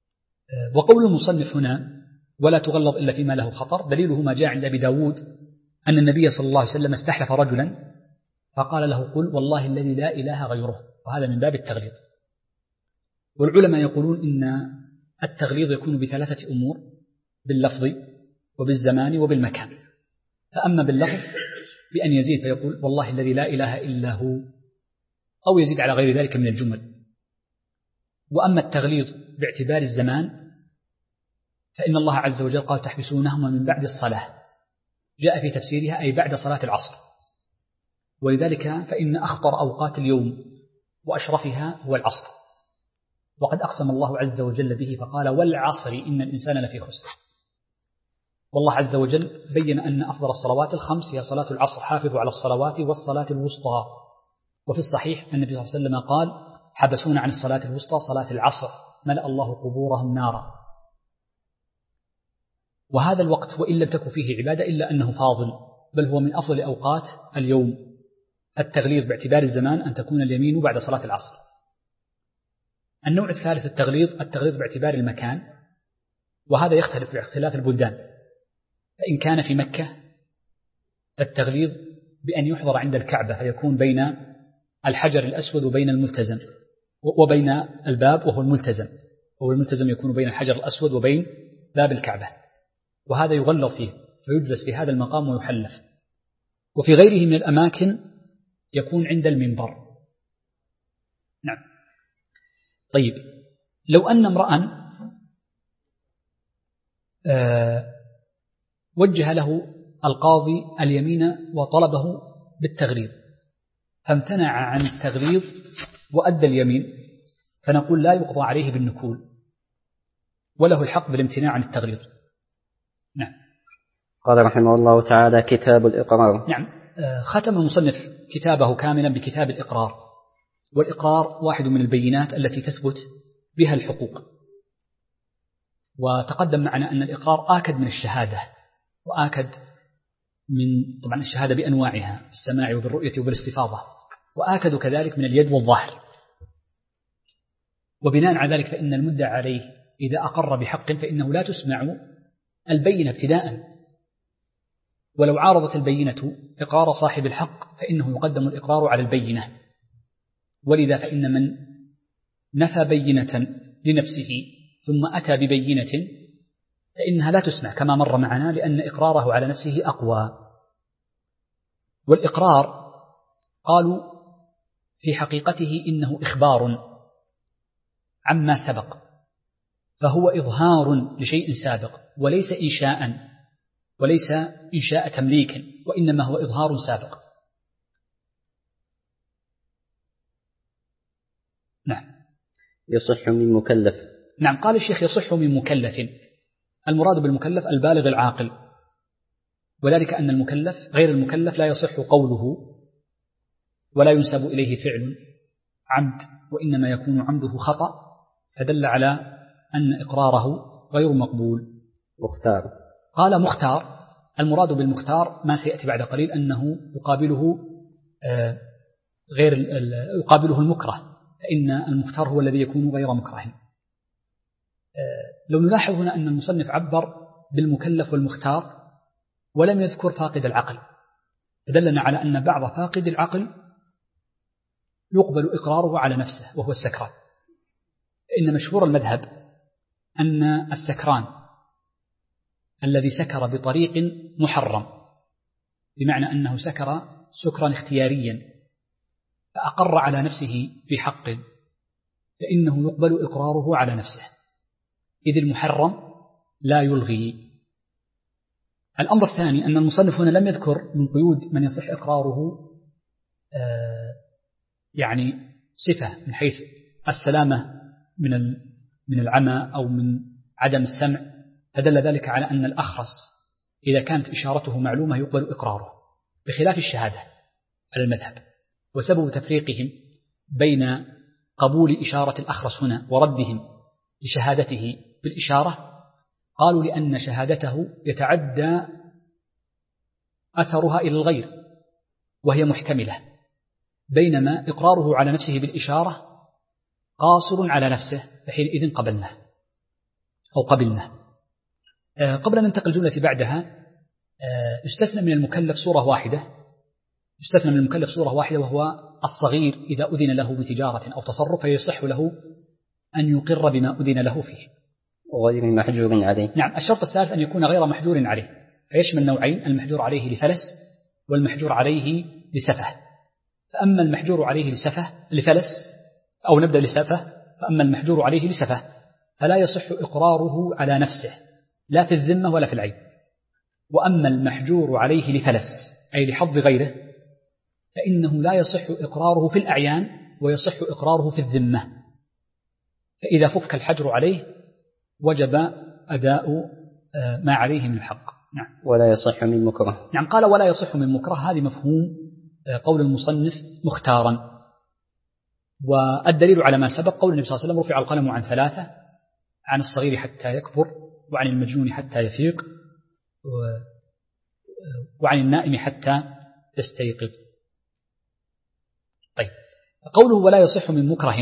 S2: وقول المصنف هنا ولا تغلظ إلا فيما له خطر دليله ما جاء عند أبي داود أن النبي صلى الله عليه وسلم استحلف رجلا فقال له قل والله الذي لا إله غيره، وهذا من باب التغليظ. والعلماء يقولون إن التغليظ يكون بثلاثة أمور: باللفظ وبالزمان وبالمكان. فأما باللفظ بأن يزيد فيقول والله الذي لا إله إلا هو، أو يزيد على غير ذلك من الجمل. وأما التغليظ باعتبار الزمان فإن الله عز وجل قال تحبسونهما من بعد الصلاة، جاء في تفسيرها أي بعد صلاة العصر، ولذلك فإن أخطر أوقات اليوم وأشرفها هو العصر، وقد أقسم الله عز وجل به فقال والعصر إن الإنسان لفي خسر. والله عز وجل بين أن أفضل الصلوات الخمس هي صلاة العصر، حافظوا على الصلوات والصلاة الوسطى. وفي الصحيح أن النبي صلى الله عليه وسلم قال حبسونا عن الصلاة الوسطى صلاة العصر ملأ الله قبورهم نارا. وهذا الوقت وإن لم تكن فيه عبادة إلا أنه فاضل، بل هو من أفضل أوقات اليوم. التغليظ باعتبار الزمان أن تكون اليمين بعد صلاة العصر. النوع الثالث التغليظ باعتبار المكان، وهذا يختلف باختلاف البلدان. فإن كان في مكة التغليظ بأن يحضر عند الكعبة فيكون بين الحجر الأسود وبين الملتزم وبين الباب وهو الملتزم، والملتزم يكون بين الحجر الأسود وبين باب الكعبة، وهذا يغلظ فيه فيجلس في هذا المقام ويحلف. وفي غيره من الأماكن يكون عند المنبر. نعم. طيب، لو أن امرأ وجه له القاضي اليمين وطلبه بالتغليظ فامتنع عن التغليظ وأدى اليمين، فنقول لا يقضى عليه بالنكول وله الحق بالامتناع عن التغليظ. نعم.
S1: قال رحمه الله تعالى كتاب الإقرار.
S2: نعم. ختم المصنف كتابه كاملا بكتاب الإقرار، والإقرار واحد من البينات التي تثبت بها الحقوق. وتقدم معنا أن الإقرار آكد من الشهادة، وآكد من طبعا الشهادة بأنواعها، بالسماع وبالرؤية وبالاستفاضة، وآكد كذلك من اليد والظهر. وبناء على ذلك فإن المدعى عليه إذا أقر بحق فإنه لا تسمع البينة ابتداء، ولو عارضت البينة إقرار صاحب الحق فإنه يقدم الإقرار على البينة. ولذا فإن من نفى بينة لنفسه ثم أتى ببينة فإنها لا تسمع كما مر معنا، لأن إقراره على نفسه أقوى. والإقرار قالوا في حقيقته إنه إخبار عما سبق، فهو إظهار لشيء سابق وليس إنشاء، وليس إنشاء تمليك، وإنما هو إظهار سابق. نعم.
S1: يصح من مكلف.
S2: نعم. قال الشيخ يصح من مكلف. المراد بالمكلف البالغ العاقل، وذلك أن المكلف غير المكلف لا يصح قوله ولا ينسب إليه فعل عمد، وإنما يكون عمده خطأ، فدل على أن إقراره غير مقبول.
S1: مختار.
S2: قال مختار. المراد بالمختار ما سيأتي بعد قليل أنه يقابله المكره، فإن المختار هو الذي يكون غير مكره. لو نلاحظ هنا أن المصنف عبر بالمكلف والمختار ولم يذكر فاقد العقل، فدلنا على أن بعض فاقد العقل يقبل إقراره على نفسه وهو السكران. فإن مشهور المذهب أن السكران الذي سكر بطريق محرم، بمعنى أنه سكر سكرا اختياريا فأقر على نفسه في حق، فإنه يقبل إقراره على نفسه، إذ المحرم لا يلغي. الأمر الثاني أن المصنف هنا لم يذكر من قيود من يصح إقراره يعني صفة من حيث السلامة من العمى أو من عدم السمع، فدل ذلك على أن الأخرس إذا كانت إشارته معلومة يقبل إقراره، بخلاف الشهادة على المذهب. وسبب تفريقهم بين قبول إشارة الأخرس هنا وردهم لشهادته بالإشارة قالوا لأن شهادته يتعدى أثرها إلى الغير وهي محتملة، بينما إقراره على نفسه بالإشارة قاصر على نفسه، فحينئذ قبلناه أو قبلناه. قبل أن ننتقل الجملة بعدها يستثنى من المكلف صورة واحدة وهو الصغير إذا أذن له بتجارة أو تصرف فيصح له أن يقر بما أذن له فيه
S1: وغير محجور عليه.
S2: نعم. الشرط الثالث أن يكون غير محجور عليه، فيشمل نوعين: المحجور عليه لفلس والمحجور عليه لسفه. فأما المحجور عليه لفلس أو نبدأ لسفه، فأما المحجور عليه لسفه فلا يصح إقراره على نفسه لا في الذمة ولا في العين. وأما المحجور عليه لفلس أي لحظ غيره فإنه لا يصح إقراره في الأعيان ويصح إقراره في الذمة، فإذا فك الحجر عليه وجب أداء ما عليه من الحق. نعم.
S1: ولا يصح من مكره.
S2: نعم. قال ولا يصح من مكره، هذه مفهوم قول المصنف مختارا. والدليل على ما سبق قول النبي صلى الله عليه وسلم: رفع القلم عن 3: عن الصغير حتى يكبر، وعن المجنون حتى يفيق، وعن النائم حتى يستيقظ. طيب، قوله ولا يصح من مكره،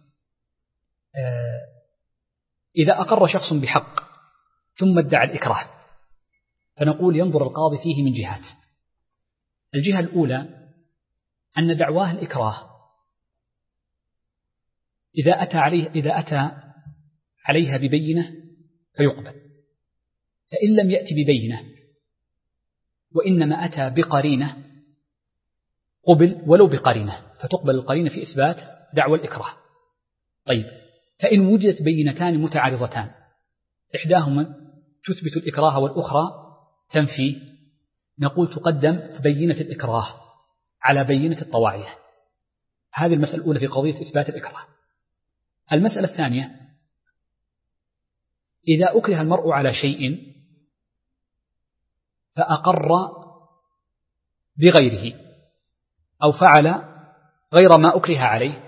S2: إذا أقر شخص بحق ثم ادعى الإكراه فنقول ينظر القاضي فيه من جهات. الجهة الأولى أن دعواه الإكراه إذا أتى عليها ببينة فيقبل، فإن لم يأتي ببينة وإنما أتى بقرينة قبل ولو بقرينة، فتقبل القرينة في إثبات دعوى الإكراه. طيب، فإن وجدت بينتان متعارضتان إحداهما تثبت الإكراه والأخرى تنفيه، نقول تقدم بينة الإكراه على بينة الطواعية. هذه المسألة الأولى في قضية إثبات الإكراه. المسألة الثانية: إذا أكره المرء على شيء فأقر بغيره أو فعل غير ما أكره عليه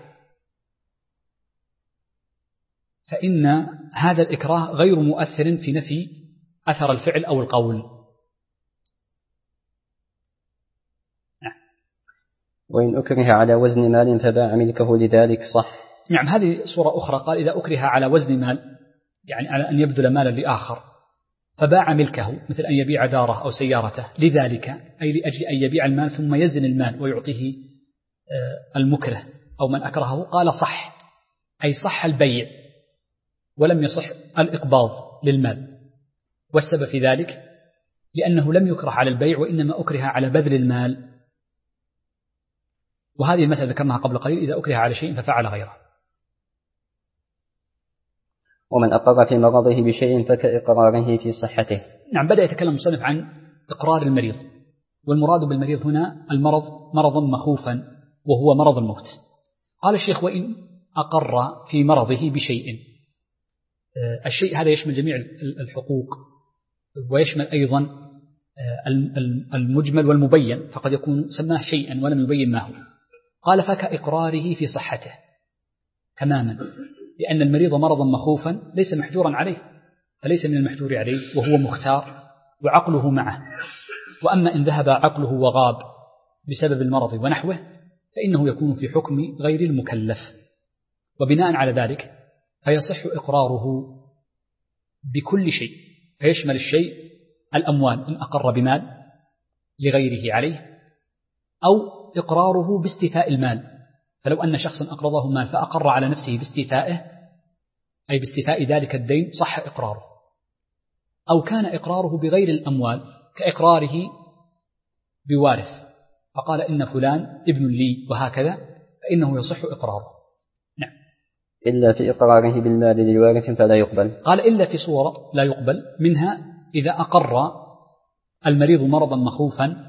S2: فإن هذا الإكراه غير مؤثر في نفي أثر الفعل أو القول.
S1: وإن أكره على وزن مال فباع ملكه لذلك صح.
S2: نعم. هذه صورة أخرى، قال إذا أكره على وزن مال، يعني على أن يبذل مالا لآخر، فباع ملكه مثل أن يبيع داره أو سيارته لذلك أي لأجل أن يبيع المال ثم يزن المال ويعطيه المكره أو من أكرهه، قال صح، أي صح البيع ولم يصح الإقباض للمال. والسبب في ذلك لأنه لم يكره على البيع وإنما أكره على بذل المال. وهذه المسألة ذكرناها قبل قليل: إذا أكره على شيء ففعل غيره.
S1: ومن أقر في مرضه بشيء فكإقراره في صحته.
S2: نعم. بدأ يتكلم المصنف عن إقرار المريض، والمراد بالمريض هنا المرض مرضا مخوفا وهو مرض الموت. قال الشيخ: وإن أقر في مرضه بشيء، الشيء هذا يشمل جميع الحقوق ويشمل أيضا المجمل والمبين، فقد يكون سماه شيئا ولم يبين ما هو. قال: فكإقراره في صحته تماما، لأن المريض مرضا مخوفا ليس محجورا عليه، فليس من المحجور عليه وهو مختار وعقله معه. وأما إن ذهب عقله وغاب بسبب المرض ونحوه فإنه يكون في حكم غير المكلف. وبناء على ذلك فيصح إقراره بكل شيء، فيشمل الشيء الأموال إن أقر بمال لغيره عليه، أو إقراره باستيفاء المال، فلو أن شخصا أقرضه مال فأقر على نفسه باستيفائه أي باستيفاء ذلك الدين صح إقراره. أو كان إقراره بغير الأموال كإقراره بوارث فقال إن فلان ابن لي وهكذا، فإنه يصح إقراره. نعم.
S1: إلا في إقراره بالمال للوارث فلا يقبل.
S2: قال: إلا في صورة لا يقبل، منها إذا أقر المريض مرضا مخوفا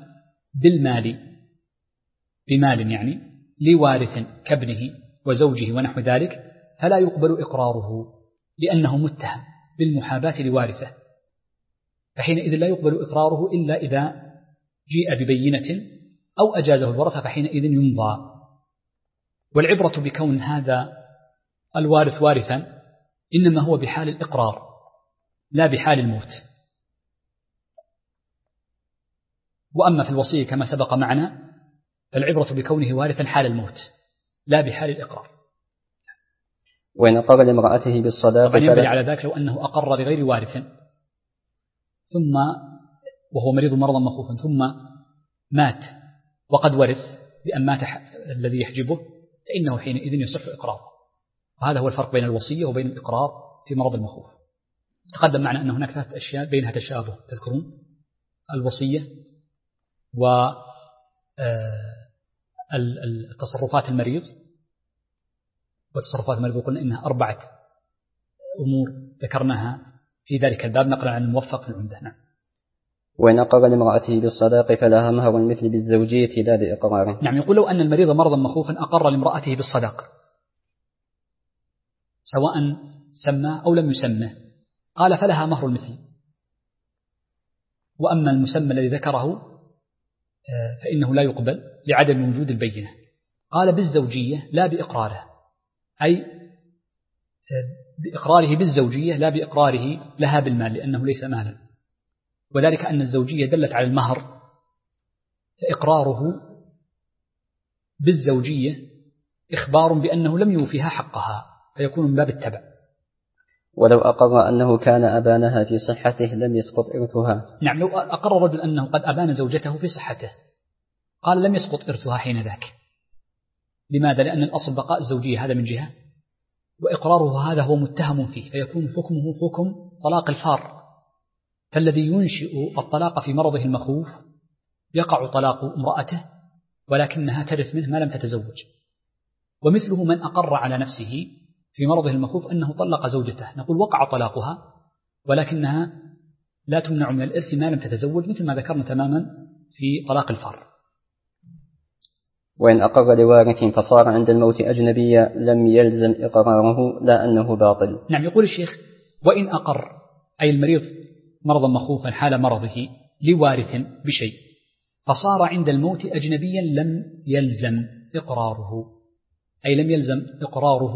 S2: بمال يعني لوارث كابنه وزوجه ونحو ذلك، فلا يقبل إقراره لأنه متهم بالمحاباة لوارثه، فحينئذ لا يقبل إقراره إلا إذا جيء ببينة أو أجازه الورثة، فحينئذ يمضى. والعبرة بكون هذا الوارث وارثا إنما هو بحال الإقرار لا بحال الموت. وأما في الوصية كما سبق معنا فالعبرة بكونه وارثا حال الموت لا بحال الإقرار.
S1: وإن أقر لامرأته بالصداق
S2: طبعا ينبغي على ذلك لو أنه أقر لغير وارث ثم وهو مريض مرضا مخوفا ثم مات وقد ورث بأن مات الذي يحجبه، فإنه حينئذ يصح إقراره. وهذا هو الفرق بين الوصية وبين الإقرار في مرض المخوف. تقدم معنا أن هناك 3 أشياء بينها تشابه، تذكرون؟ الوصية والتصرفات المريض، وتصرفات المريض وقلنا إنها 4 أمور ذكرناها في ذلك الباب نقلا عن الموفق في العمدة. نعم.
S1: وإن أقر لامرأته بالصداق فلها مهر المثل بالزوجية لا بإقراره.
S2: نعم. يقول لو أن المريض مرضا مخوفا أقر لامرأته بالصداق سواء سماه أو لم يسمه، قال فلها مهر المثل. وأما المسمى الذي ذكره فإنه لا يقبل لعدم وجود البينة. قال بالزوجية لا بإقراره، أي بإقراره بالزوجية لا بإقراره لها بالمال لأنه ليس مالا، وذلك أن الزوجية دلت على المهر، فإقراره بالزوجية إخبار بأنه لم يوفيها حقها فيكون من باب التبع.
S1: ولو أقر أنه كان أبانها في صحته لم يسقط إرثها.
S2: نعم. لو أقر رجل أنه قد أبان زوجته في صحته قال لم يسقط إرثها حين ذاك. لماذا؟ لأن الأصل بقاء الزوجية، هذا من جهة، وإقراره هذا هو متهم فيه، فيكون حكمه حكم طلاق الفار. فالذي ينشئ الطلاق في مرضه المخوف يقع طلاق امرأته ولكنها ترث منه ما لم تتزوج. ومثله من أقر على نفسه في مرضه المخوف أنه طلق زوجته، نقول وقع طلاقها ولكنها لا تمنع من الإرث ما لم تتزوج، مثل ما ذكرنا تماما في طلاق الفار.
S1: وإن أقر لوارث فصار عند الموت أجنبيا لم يلزم إقراره لا أنه باطل.
S2: نعم. يقول الشيخ وإن أقر أي المريض مرضا مخوفا حال مرضه لوارث بشيء فصار عند الموت أجنبيا لم يلزم إقراره، أي لم يلزم إقراره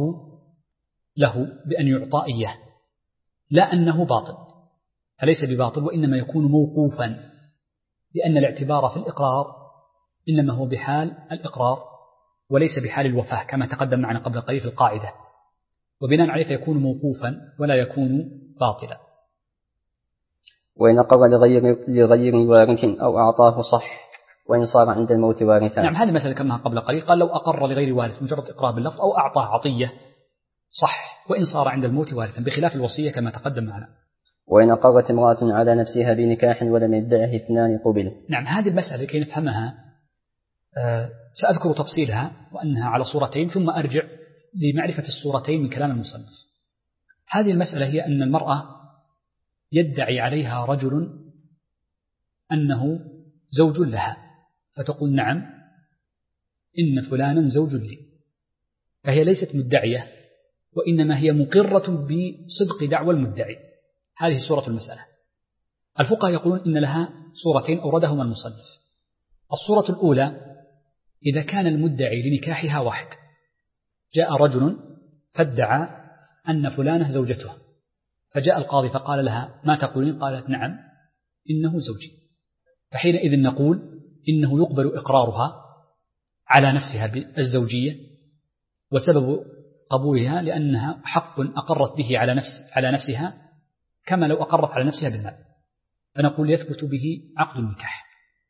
S2: له بأن يعطى إياه، لا أنه باطل، فليس بباطل وإنما يكون موقوفا، لأن الاعتبار في الإقرار إنما هو بحال الإقرار وليس بحال الوفاة كما تقدم معنا قبل قليل في القاعدة، وبناء عليه فيكون موقوفا ولا يكون باطلا.
S1: وإن أقر لغير وارث أو أعطاه صح وإن صار عند الموت وارثا.
S2: نعم. هذه المسألة كما قبل قليل، قال لو أقر لغير وارث مجرد إقرار باللفظ أو أعطاه عطية صح وإن صار عند الموت وارثا، بخلاف الوصية كما تقدم معنا.
S1: وإن أقرت امرأة على نفسها بنكاح ولم يدعه 2 قبل.
S2: نعم. هذه المسألة كي نفهمها سأذكر تفصيلها وأنها على صورتين ثم أرجع لمعرفة الصورتين من كلام المصنف. هذه المسألة هي أن المرأة يدعي عليها رجل أنه زوج لها، فتقول نعم إن فلانا زوج لي، فهي ليست مدعية وإنما هي مقرة بصدق دعوى المدعي. هذه صورة المسألة. الفقهاء يقولون إن لها صورتين أوردهما المصنف. الصورة الأولى إذا كان المدعي لنكاحها واحد، جاء رجل فادعى أن فلانة زوجته، فجاء القاضي فقال لها ما تقولين؟ قالت نعم إنه زوجي، فحينئذ نقول إنه يقبل إقرارها على نفسها بالزوجية، وسبب قبولها لأنها حق أقرت به على نفسها كما لو أقرت على نفسها بالمال، فنقول يثبت به عقد النكاح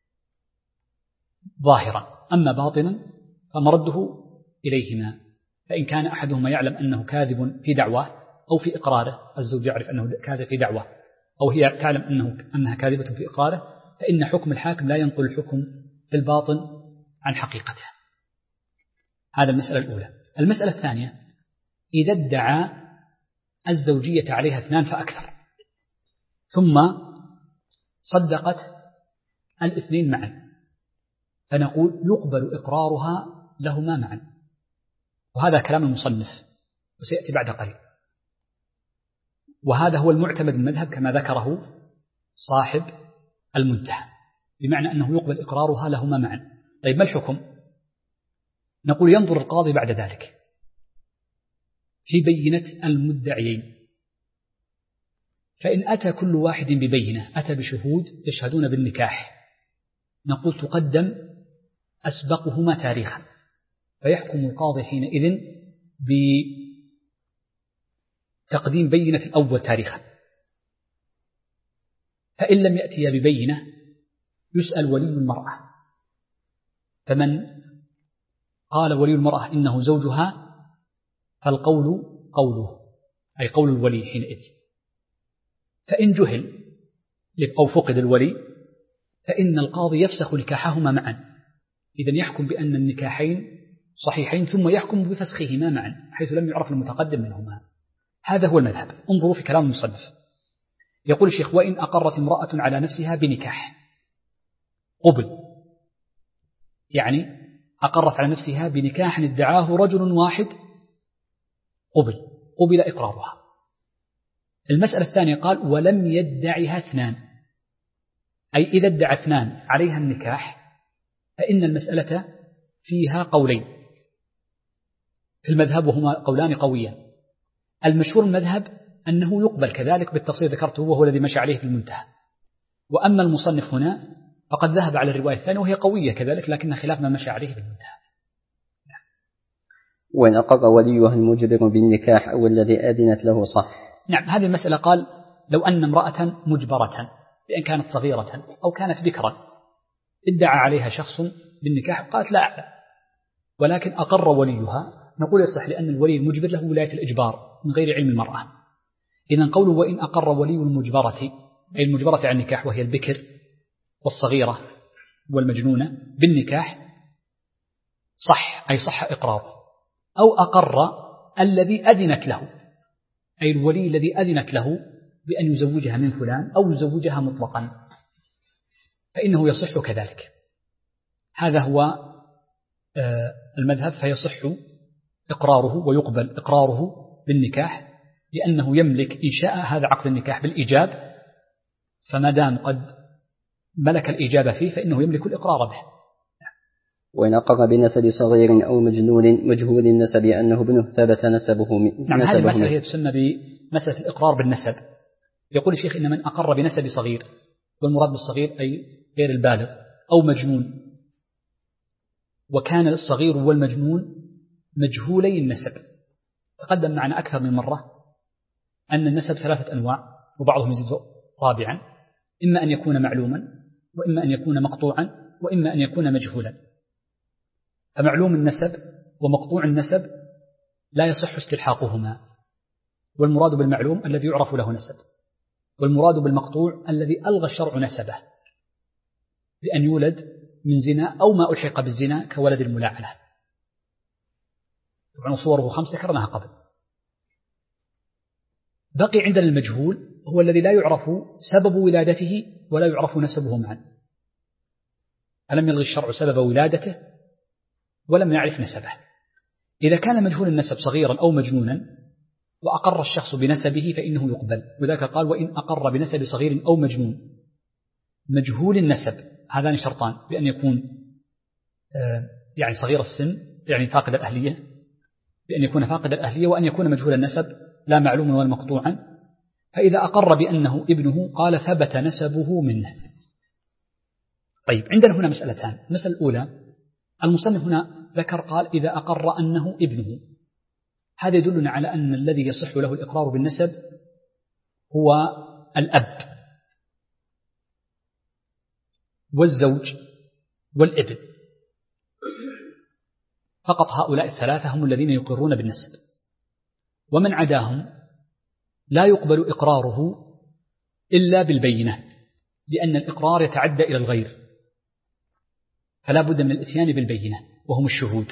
S2: ظاهرا. أما باطنا فمرده إليهما، فإن كان أحدهما يعلم أنه كاذب في دعواه أو في إقراره، الزوج يعرف أنه كاذب في دعواه أو هي تعلم أنها كاذبة في إقراره، فإن حكم الحاكم لا ينقل الحكم في الباطن عن حقيقته. هذا المسألة الأولى. المسألة الثانية إذا ادعى الزوجية عليها 2 فأكثر ثم صدقت 2 معا، فنقول يقبل إقرارها لهما معا، وهذا كلام المصنف وسيأتي بعد قليل، وهذا هو المعتمد المذهب كما ذكره صاحب المنتهى، بمعنى أنه يقبل إقرارها لهما معا. طيب ما الحكم؟ نقول ينظر القاضي بعد ذلك في بينة المدعيين، فإن أتى كل واحد ببينة، أتى بشهود يشهدون بالنكاح، نقول تقدم أسبقهما تاريخا، فيحكم القاضي حينئذ بتقديم بينة الأول تاريخا. فإن لم يأتي ببينة يسأل ولي المرأة، فمن قال ولي المرأة إنه زوجها فالقول قوله، أي قول الولي حينئذ. فإن جهل أو فقد الولي فإن القاضي يفسخ نكاحهما معا، إذن يحكم بأن النكاحين صحيحين ثم يحكم بفسخهما معا حيث لم يعرف المتقدم منهما. هذا هو المذهب. انظروا في كلام المصنف، يقول الشيخ: وإن أقرت امرأة على نفسها بنكاح قبل، يعني أقرت على نفسها بنكاح ادعاه رجل واحد قبل إقرارها. المسألة الثانية قال: ولم يدعها اثنان، أي إذا ادعى اثنان عليها النكاح فإن المسألة فيها قولين في المذهب، وهما قولان قويان. المشهور المذهب أنه يقبل كذلك بالتفصيل ذكرته، وهو الذي مشى عليه في المنتهى. وأما المصنف هنا فقد ذهب على الرواية الثانية وهي قوية كذلك، لكن خلاف ما مشى عليه في المنتهى.
S1: وإن أقر وليها المجبر بالنكاح أو الذي أذنت له صح.
S2: نعم، هذه المسألة قال: لو أن امرأة مجبرة بأن كانت صغيرة أو كانت بكرا ادعى عليها شخص بالنكاح قالت لا أعلم، ولكن أقر وليها، نقول يصح، لأن الولي المجبر له ولاية الإجبار من غير علم المرأة. إذن قوله: وإن أقر ولي المجبرة، أي المجبرة على النكاح وهي البكر والصغيرة والمجنونة بالنكاح، صح، أي صح إقراره. أو أقر الذي أذنت له، أي الولي الذي أذنت له بأن يزوجها من فلان أو يزوجها مطلقا، فإنه يصح كذلك. هذا هو المذهب، فيصح إقراره ويقبل إقراره بالنكاح، لأنه يملك إن شاء هذا عقد النكاح بالإيجاب، فما دام قد ملك الإجابة فيه فإنه يملك الإقرار به.
S1: وإن أقر بنسب صغير أو مجنون مجهول النسب أنه ابنه ثبت نسبه
S2: نعم، هذه المسألة هي تسمى بمسألة الإقرار بالنسب. يقول الشيخ: إن من أقر بنسب صغير، والمراد بالصغير أي غير البالغ، أو مجنون، وكان الصغير والمجنون مجهولي النسب. تقدم معنا أكثر من مرة أن النسب 3 أنواع، وبعضهم يزيد رابعا: إما أن يكون معلوما، وإما أن يكون مقطوعا، وإما أن يكون مجهولا. فمعلوم النسب ومقطوع النسب لا يصح استلحاقهما، والمراد بالمعلوم الذي يعرف له نسب، والمراد بالمقطوع الذي ألغى الشرع نسبه بأن يولد من زنا أو ما ألحق بالزنا كولد الملاعنة. طبعا صوره 5 ذكرناها قبل. بقي عندنا المجهول، هو الذي لا يعرف سبب ولادته ولا يعرف نسبه معا، فلم يلغي الشرع سبب ولادته ولم يعرف نسبه. إذا كان مجهول النسب صغيرا أو مجنونا وأقر الشخص بنسبه فإنه يقبل، وذاك قال: وإن أقر بنسب صغير أو مجنون مجهول النسب، هذان شرطان: بأن يكون يعني صغير السن، يعني فاقد الأهلية، بأن يكون فاقد الأهلية، وأن يكون مجهول النسب لا معلوما ولا مقطوعا. فإذا أقر بأنه ابنه قال ثبت نسبه منه. طيب، عندنا هنا مسألتان. المسألة الأولى، المصنف هنا ذكر قال: إذا أقر أنه ابنه، هذا يدلنا على أن الذي يصح له الإقرار بالنسب هو الأب والزوج والابن فقط. هؤلاء الثلاثة هم الذين يقرون بالنسب، ومن عداهم لا يقبل إقراره إلا بالبينة، لأن الإقرار يتعدى إلى الغير، فلا بد من الإتيان بالبينة وهم الشهود،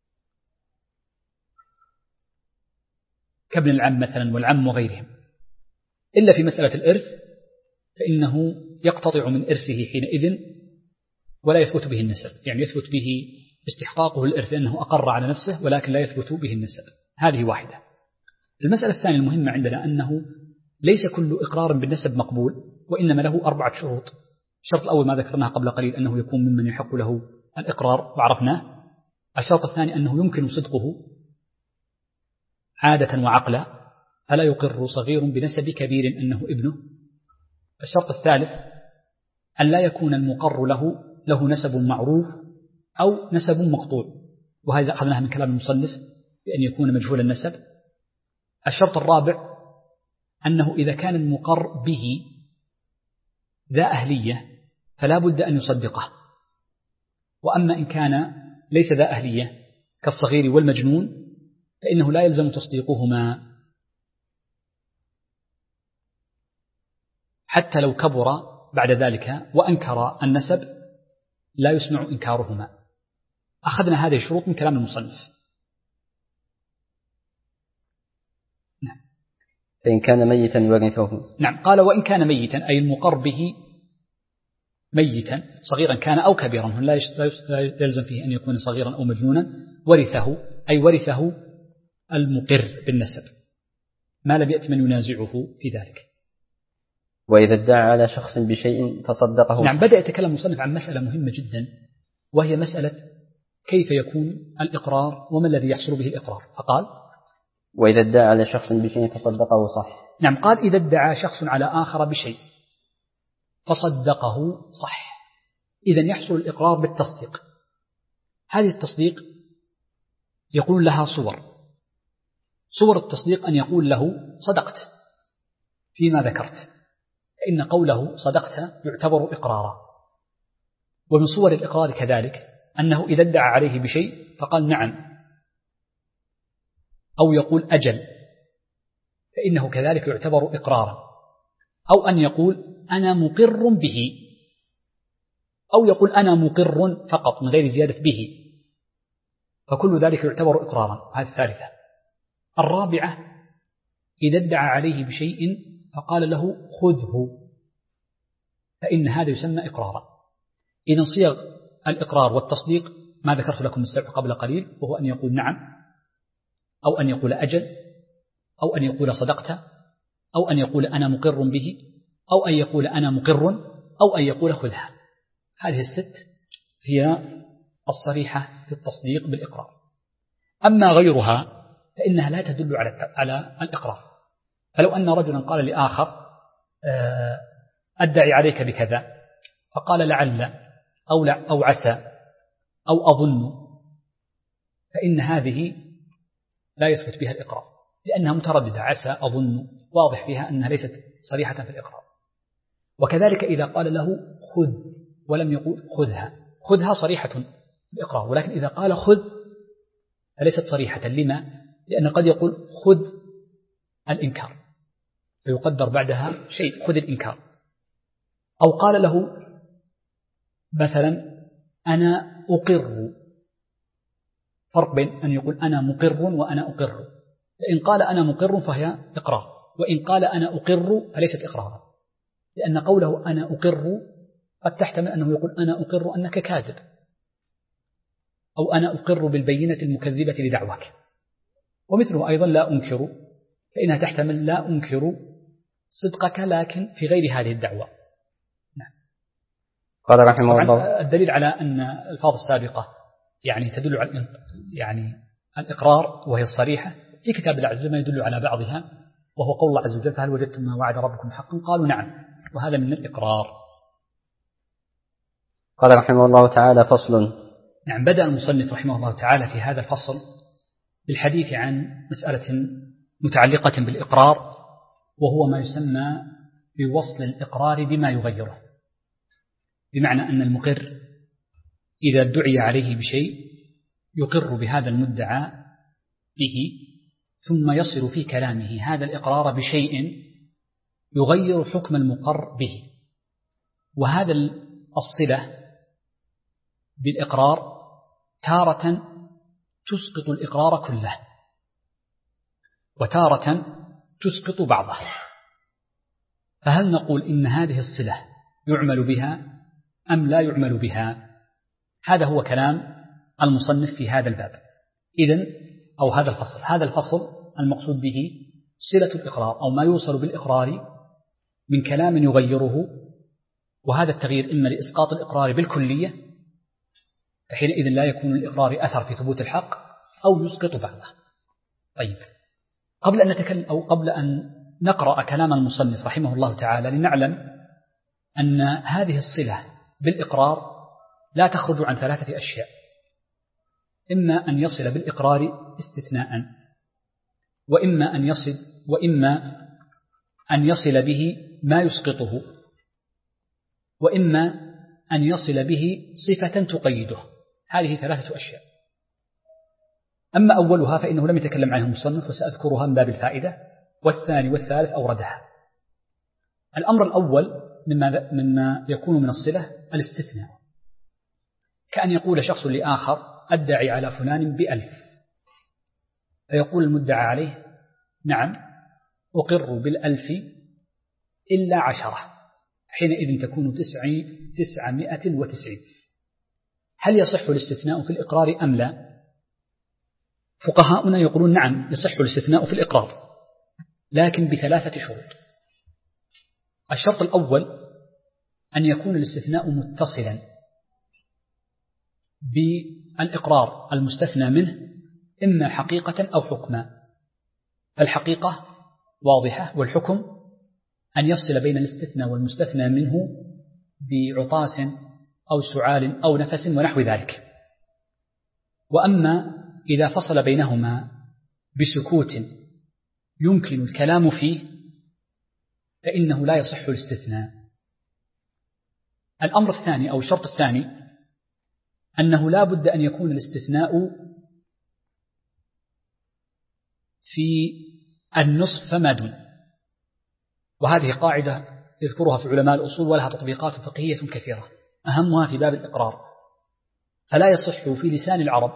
S2: كابن العم مثلا والعم وغيرهم. إلا في مسألة الإرث فإنه يقتطع من إرثه حينئذ ولا يثبت به النسب، يعني يثبت به استحقاقه الإرث لأنه أقر على نفسه ولكن لا يثبت به النسب. هذه واحدة. المسألة الثانية المهمة عندنا أنه ليس كل إقرار بالنسب مقبول، وإنما له 4 شروط. الشرط الأول ما ذكرناه قبل قليل، أنه يكون ممن يحق له الإقرار وعرفناه. الشرط الثاني أنه يمكن صدقه عادة وعقلا، فلا يقر صغير بنسب كبير أنه ابنه. الشرط الثالث أن لا يكون المقر له نسب معروف أو نسب مقطوع، وهذا أخذناه من كلام المصنف بأن يكون مجهول النسب. الشرط الرابع أنه إذا كان المقر به ذا أهلية فلا بد أن يصدقه. وأما إن كان ليس ذا أهلية كالصغير والمجنون فإنه لا يلزم تصديقهما حتى لو كبر بعد ذلك وأنكر النسب، لا يسمع إنكارهما. أخذنا هذه الشروط من كلام المصنف.
S1: نعم. فإن كان ميتا ورثه.
S2: نعم، قال وإن كان ميتا أي المقر به ميتا صغيرا كان أو كبيرا، لا يلزم فيه أن يكون صغيرا أو مجنونا، ورثه أي ورثه المقر بالنسب ما لم يأت من ينازعه في ذلك.
S1: وإذا ادعى على شخص بشيء فصدقه.
S2: نعم، بدأ يتكلم المصنف عن مسألة مهمة جدا، وهي مسألة كيف يكون الإقرار وما الذي يحصل به الإقرار. فقال
S1: وإذا ادعى على شخص بشيء فصدقه صح.
S2: نعم، قال إذا ادعى شخص على آخر بشيء فصدقه صح، إذن يحصل الإقرار بالتصديق. هذه التصديق يقول لها صور التصديق أن يقول له صدقت فيما ذكرت، فإن قوله صدقت يعتبر إقرارا. ومن صور الإقرار كذلك أنه إذا ادعى عليه بشيء فقال نعم أو يقول أجل، فإنه كذلك يعتبر إقرارا. أو أن يقول أنا مقر به، أو يقول أنا مقر فقط من غير زيادة به، فكل ذلك يعتبر إقرارا. هذه الثالثة. الرابعة إذا ادعى عليه بشيء فقال له خذه، فإن هذا يسمى إقرارا. إذن صيغ الإقرار والتصديق ما ذكرت لكم السبع قبل قليل، وهو أن يقول نعم أو أن يقول أجل أو أن يقول صدقت أو أن يقول أنا مقر به أو أن يقول أنا مقر أو أن يقول خذها. هذه الست هي الصريحة في التصديق بالإقرار. أما غيرها فإنها لا تدل على الإقرار. فلو أن رجلا قال لآخر أدعي عليك بكذا، فقال لعل أو عسى أو أظن، فإن هذه لا يثبت بها الإقرار، لأنها مترددة. عسى أظن واضح فيها أنها ليست صريحة في الإقرار. وكذلك إذا قال له خذ ولم يقول خذها صريحة في الإقرار، ولكن إذا قال خذ فليست صريحة. لما؟ لأن قد يقول خذ الإنكار فيقدر بعدها شيء، خذ الإنكار. أو قال له مثلا أنا أقر، فرق بين أن يقول أنا مقر وأنا أقر. فإن قال أنا مقر فهي إقرار، وإن قال أنا أقر فليست إقرارا، لأن قوله أنا أقر قد تحتمل أنه يقول أنا أقر أنك كاذب، أو أنا أقر بالبينة المكذبة لدعواك. ومثله أيضا لا أنكر، فإنها تحتمل لا أنكر صدقك لكن في غير هذه الدعوة. نعم.
S1: قال رحمه الله
S2: الدليل على أن الألفاظ السابقة يعني تدل على يعني الإقرار وهي الصريحة في كتاب الله عز وجل ما يدل على بعضها، وهو قول الله عز وجل فهل وجدتم ما وعد ربكم حقا قالوا نعم، وهذا من الإقرار.
S1: قال رحمه الله تعالى فصل.
S2: نعم، بدأ المصنف رحمه الله تعالى في هذا الفصل بالحديث عن مسألة متعلقة بالإقرار، وهو ما يسمى بوصل الإقرار بما يغيره. بمعنى أن المقر إذا دعي عليه بشيء يقر بهذا المدعى به، ثم يصل في كلامه هذا الإقرار بشيء يغير حكم المقر به. وهذا الصلة بالإقرار تارة تسقط الإقرار كله، وتارة تسقط بعضه. فهل نقول إن هذه الصلة يعمل بها أم لا يعمل بها؟ هذا هو كلام المصنف في هذا الباب. إذن أو هذا الفصل المقصود به صلة الإقرار أو ما يوصل بالإقرار من كلام يغيره، وهذا التغيير إما لإسقاط الإقرار بالكلية فحينئذ لا يكون الإقرار أثر في ثبوت الحق، أو يسقط بعضه. طيب، قبل أن نتكلم أو قبل أن نقرأ كلام المصنف رحمه الله تعالى لنعلم أن هذه الصلة بالإقرار لا تخرج عن ثلاثة أشياء: إما أن يصل بالإقرار استثناء، وإما أن يصل به ما يسقطه، وإما أن يصل به صفة تقيده. هذه 3 أشياء. أما أولها فإنه لم يتكلم عنها المصنف وسأذكرها من باب الفائدة، والثاني والثالث أوردها. الأمر الأول مما يكون من الصلة الاستثناء، كأن يقول شخص لآخر أدعي على فلان ب1000، فيقول المدعى عليه نعم أقر بال1000 إلا 10، حينئذ تكون 990. هل يصح الاستثناء في الإقرار أم لا؟ فقهاؤنا يقولون نعم يصح الاستثناء في الإقرار، لكن ب3 شروط. الشرط الأول أن يكون الاستثناء متصلا بالإقرار المستثنى منه، إما حقيقة أو حكما. فالحقيقة واضحة، والحكم أن يفصل بين الاستثنى والمستثنى منه بعطاس أو سعال أو نفس ونحو ذلك. وأما إذا فصل بينهما بسكوت يمكن الكلام فيه فإنه لا يصح الاستثناء. الأمر الثاني أو الشرط الثاني أنه لا بد أن يكون الاستثناء في النصف فما دون، وهذه قاعدة يذكرها في علماء الأصول ولها تطبيقات فقهية كثيرة، أهمها في باب الإقرار. فلا يصح في لسان العرب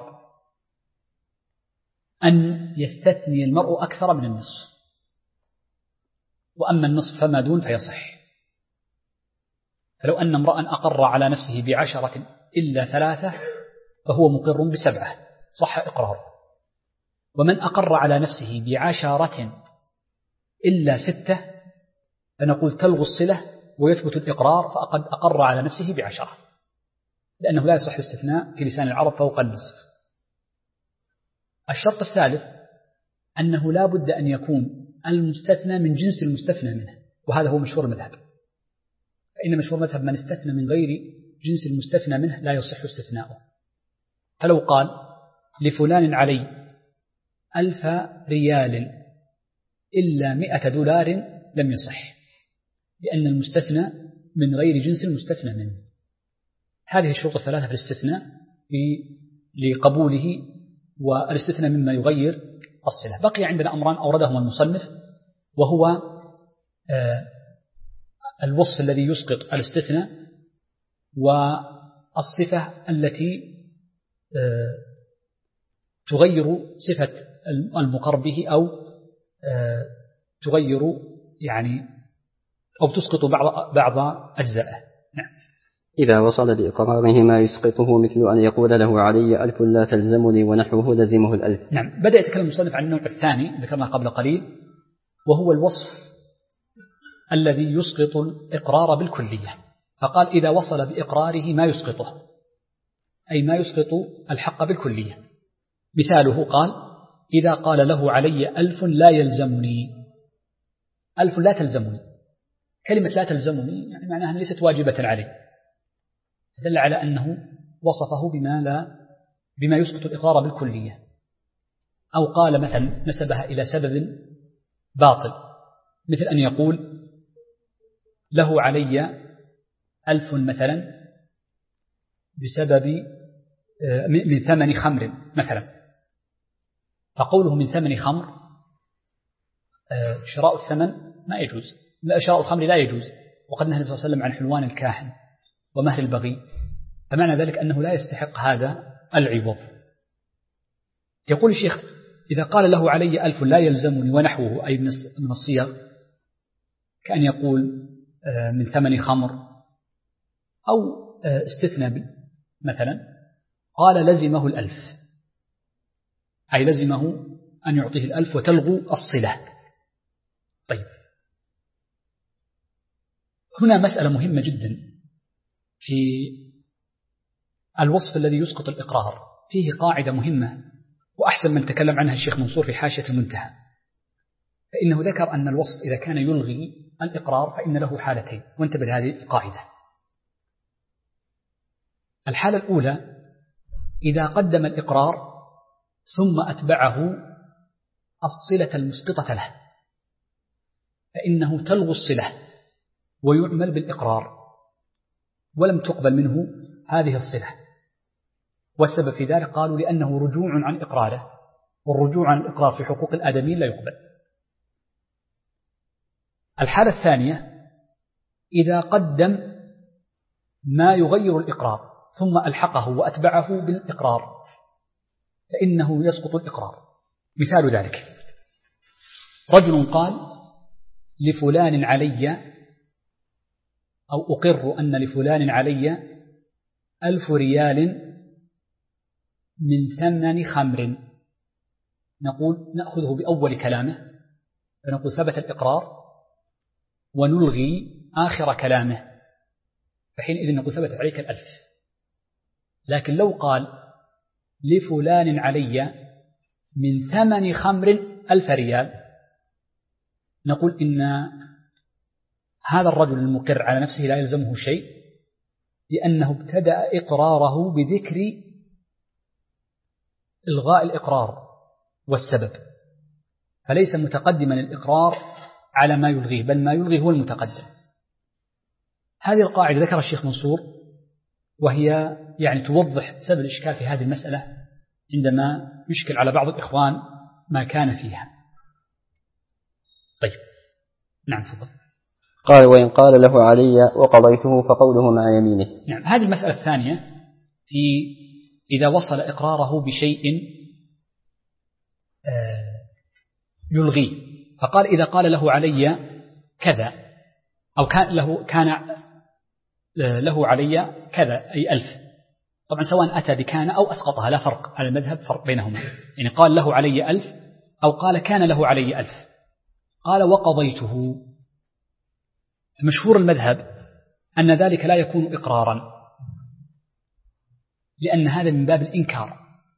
S2: أن يستثني المرء أكثر من النصف، وأما النصف فما دون فيصح. فلو أن امرأ أقر على نفسه ب10 إلا 3 فهو مقر ب7، صح إقرار. ومن أقر على نفسه ب10 إلا 6 فنقول تلغو الصلة ويثبت الإقرار، فقد أقر على نفسه ب10، لأنه لا يصح الاستثناء في لسان العرب فوق النصف. الشرط الثالث أنه لا بد أن يكون المستثنى من جنس المستثنى منه، وهذا هو مشهور المذهب. فإن مشهور المذهب من استثنى من غير جنس المستثنى منه لا يصح استثناؤه. فلو قال لفلان علي 1000 ريال إلا 100 دولار لم يصح، لأن المستثنى من غير جنس المستثنى منه. هذه الشروط 3 في الاستثناء لقبوله، والاستثناء مما يغير الصلة. بقي عندنا أمران أوردهما المصنف، وهو الوصف الذي يسقط الاستثناء، والصفة التي تغير صفة المقر به أو تغير يعني أو تسقط بعض أجزائه. نعم.
S1: إذا وصل بإقراره ما يسقطه، مثل أن يقول له علي 1000 لا تلزمني ونحوه لزمه 1000.
S2: نعم. بدأ يتكلم المصنف عن النوع الثاني ذكرنا قبل قليل، وهو الوصف الذي يسقط الإقرار بالكلية. فقال إذا وصل بإقراره ما يسقطه، أي ما يسقط الحق بالكلية. مثاله قال إذا قال له علي 1000 لا يلزمني، 1000 لا تلزمني. كلمة لا تلزمني يعني معناها ليست واجبة عليه، دل على أنه وصفه بما يسقط الإقرار بالكلية. أو قال مثلا نسبها إلى سبب باطل، مثل أن يقول له علي 1000 مثلا بسبب من ثمن خمر مثلا، فقوله من ثمن خمر شراء الثمن ما يجوز، شراء الخمر لا يجوز، وقد نهى النبي صلى الله عليه وسلم عن حلوان الكاهن ومهر البغي، فمعنى ذلك أنه لا يستحق هذا العوض. يقول الشيخ إذا قال له علي 1000 لا يلزمني ونحوه، أي من الصيغ، كأن يقول من ثمن خمر، أو استثنى مثلا قال لزمه 1000، أي لزمه أن يعطيه 1000 وتلغو الصلة. طيب، هنا مسألة مهمة جدا في الوصف الذي يسقط الإقرار، فيه قاعدة مهمة وأحسن من تكلم عنها الشيخ منصور في حاشية المنتهى. فإنه ذكر أن الوصف إذا كان يلغي الإقرار فإن له حالتين، وانتبه لهذه القاعدة. الحالة الأولى إذا قدم الإقرار ثم أتبعه الصلة المسقطة له، فإنه تلغو الصلة ويعمل بالإقرار. ولم تقبل منه هذه الصلة. والسبب في ذلك قالوا لأنه رجوع عن إقراره، والرجوع عن الإقرار في حقوق الآدميين لا يقبل. الحالة الثانية إذا قدم ما يغير الإقرار ثم ألحقه وأتبعه بالإقرار فإنه يسقط الإقرار. مثال ذلك رجل قال لفلان علي، أو أقر أن لفلان علي 1000 ريال من ثمن خمر، نقول نأخذه بأول كلامه فنقول ثبت الإقرار ونلغي آخر كلامه، فحينئذ نقول ثبت عليك 1000. لكن لو قال لفلان علي من ثمن خمر 1000 ريال، نقول إن هذا الرجل المقر على نفسه لا يلزمه شيء، لأنه ابتدأ إقراره بذكر إلغاء الإقرار والسبب، فليس متقدما الإقرار على ما يلغيه، بل ما يلغيه هو المتقدم. هذه القاعدة ذكر الشيخ منصور، وهي يعني توضح سبب الإشكال في هذه المسألة عندما يشكل على بعض الإخوان ما كان فيها. طيب نعم تفضل.
S1: قال وإن قال له علي وقضيته فقوله مع يمينه.
S2: نعم، هذه المسألة الثانية في إذا وصل إقراره بشيء يلغيه، فقال إذا قال له علي كذا، أو كان له علي كذا أي 1000، طبعا سواء أتى بكان أو أسقطها لا فرق على المذهب، فرق بينهما، يعني قال له علي 1000 أو قال كان له علي 1000. قال وقضيته، مشهور المذهب أن ذلك لا يكون إقرارا، لأن هذا من باب الإنكار.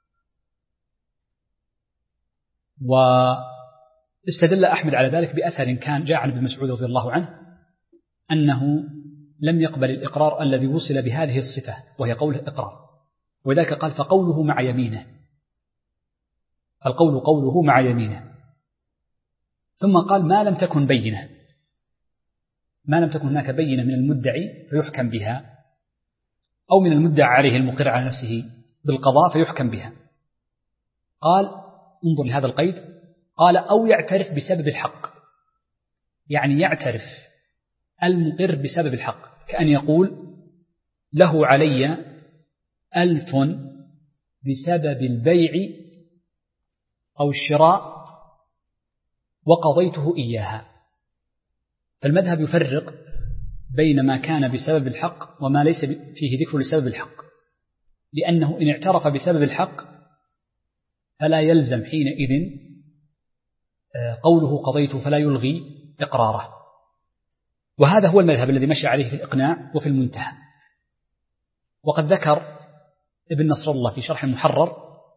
S2: واستدل أحمد على ذلك بأثر كان جاء عن ابن مسعود رضي الله عنه أنه لم يقبل الإقرار الذي وصل بهذه الصفة وهي قوله إقرار، وذلك قال فقوله مع يمينه، القول قوله مع يمينه. ثم قال ما لم تكن بينة، ما لم تكن هناك بينة من المدعي فيحكم بها، أو من المدعى عليه المقر على نفسه بالقضاء فيحكم بها. قال انظر لهذا القيد، قال أو يعترف بسبب الحق، يعني يعترف المقر بسبب الحق، كأن يقول له علي 1000 بسبب البيع أو الشراء وقضيته إياها. فالمذهب يفرق بين ما كان بسبب الحق وما ليس فيه ذكر لسبب الحق، لأنه إن اعترف بسبب الحق فلا يلزم حينئذ قوله قضيته، فلا يلغي إقراره. وهذا هو المذهب الذي مشى عليه في الإقناع وفي المنتهى. وقد ذكر ابن نصر الله في شرح المحرر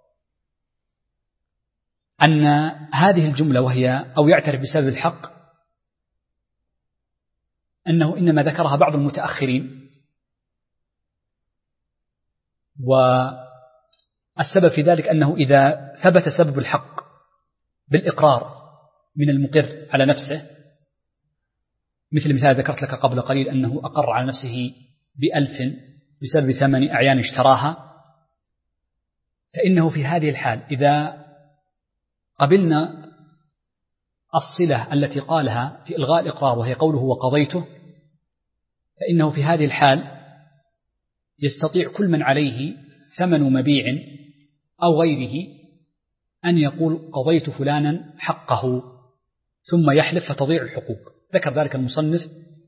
S2: أن هذه الجملة وهي أو يعترف بسبب الحق أنه إنما ذكرها بعض المتأخرين، والسبب في ذلك أنه إذا ثبت سبب الحق بالإقرار من المقر على نفسه، مثل مثال ذكرت لك قبل قليل أنه أقر على نفسه ب1000 بسبب 8 أعيان اشتراها، فإنه في هذه الحال إذا قبلنا الصلة التي قالها في إلغاء الإقرار وهي قوله وقضيته، فإنه في هذه الحال يستطيع كل من عليه ثمن مبيع أو غيره أن يقول قضيت فلانا حقه ثم يحلف فتضيع الحقوق. ذكر ذلك المصنف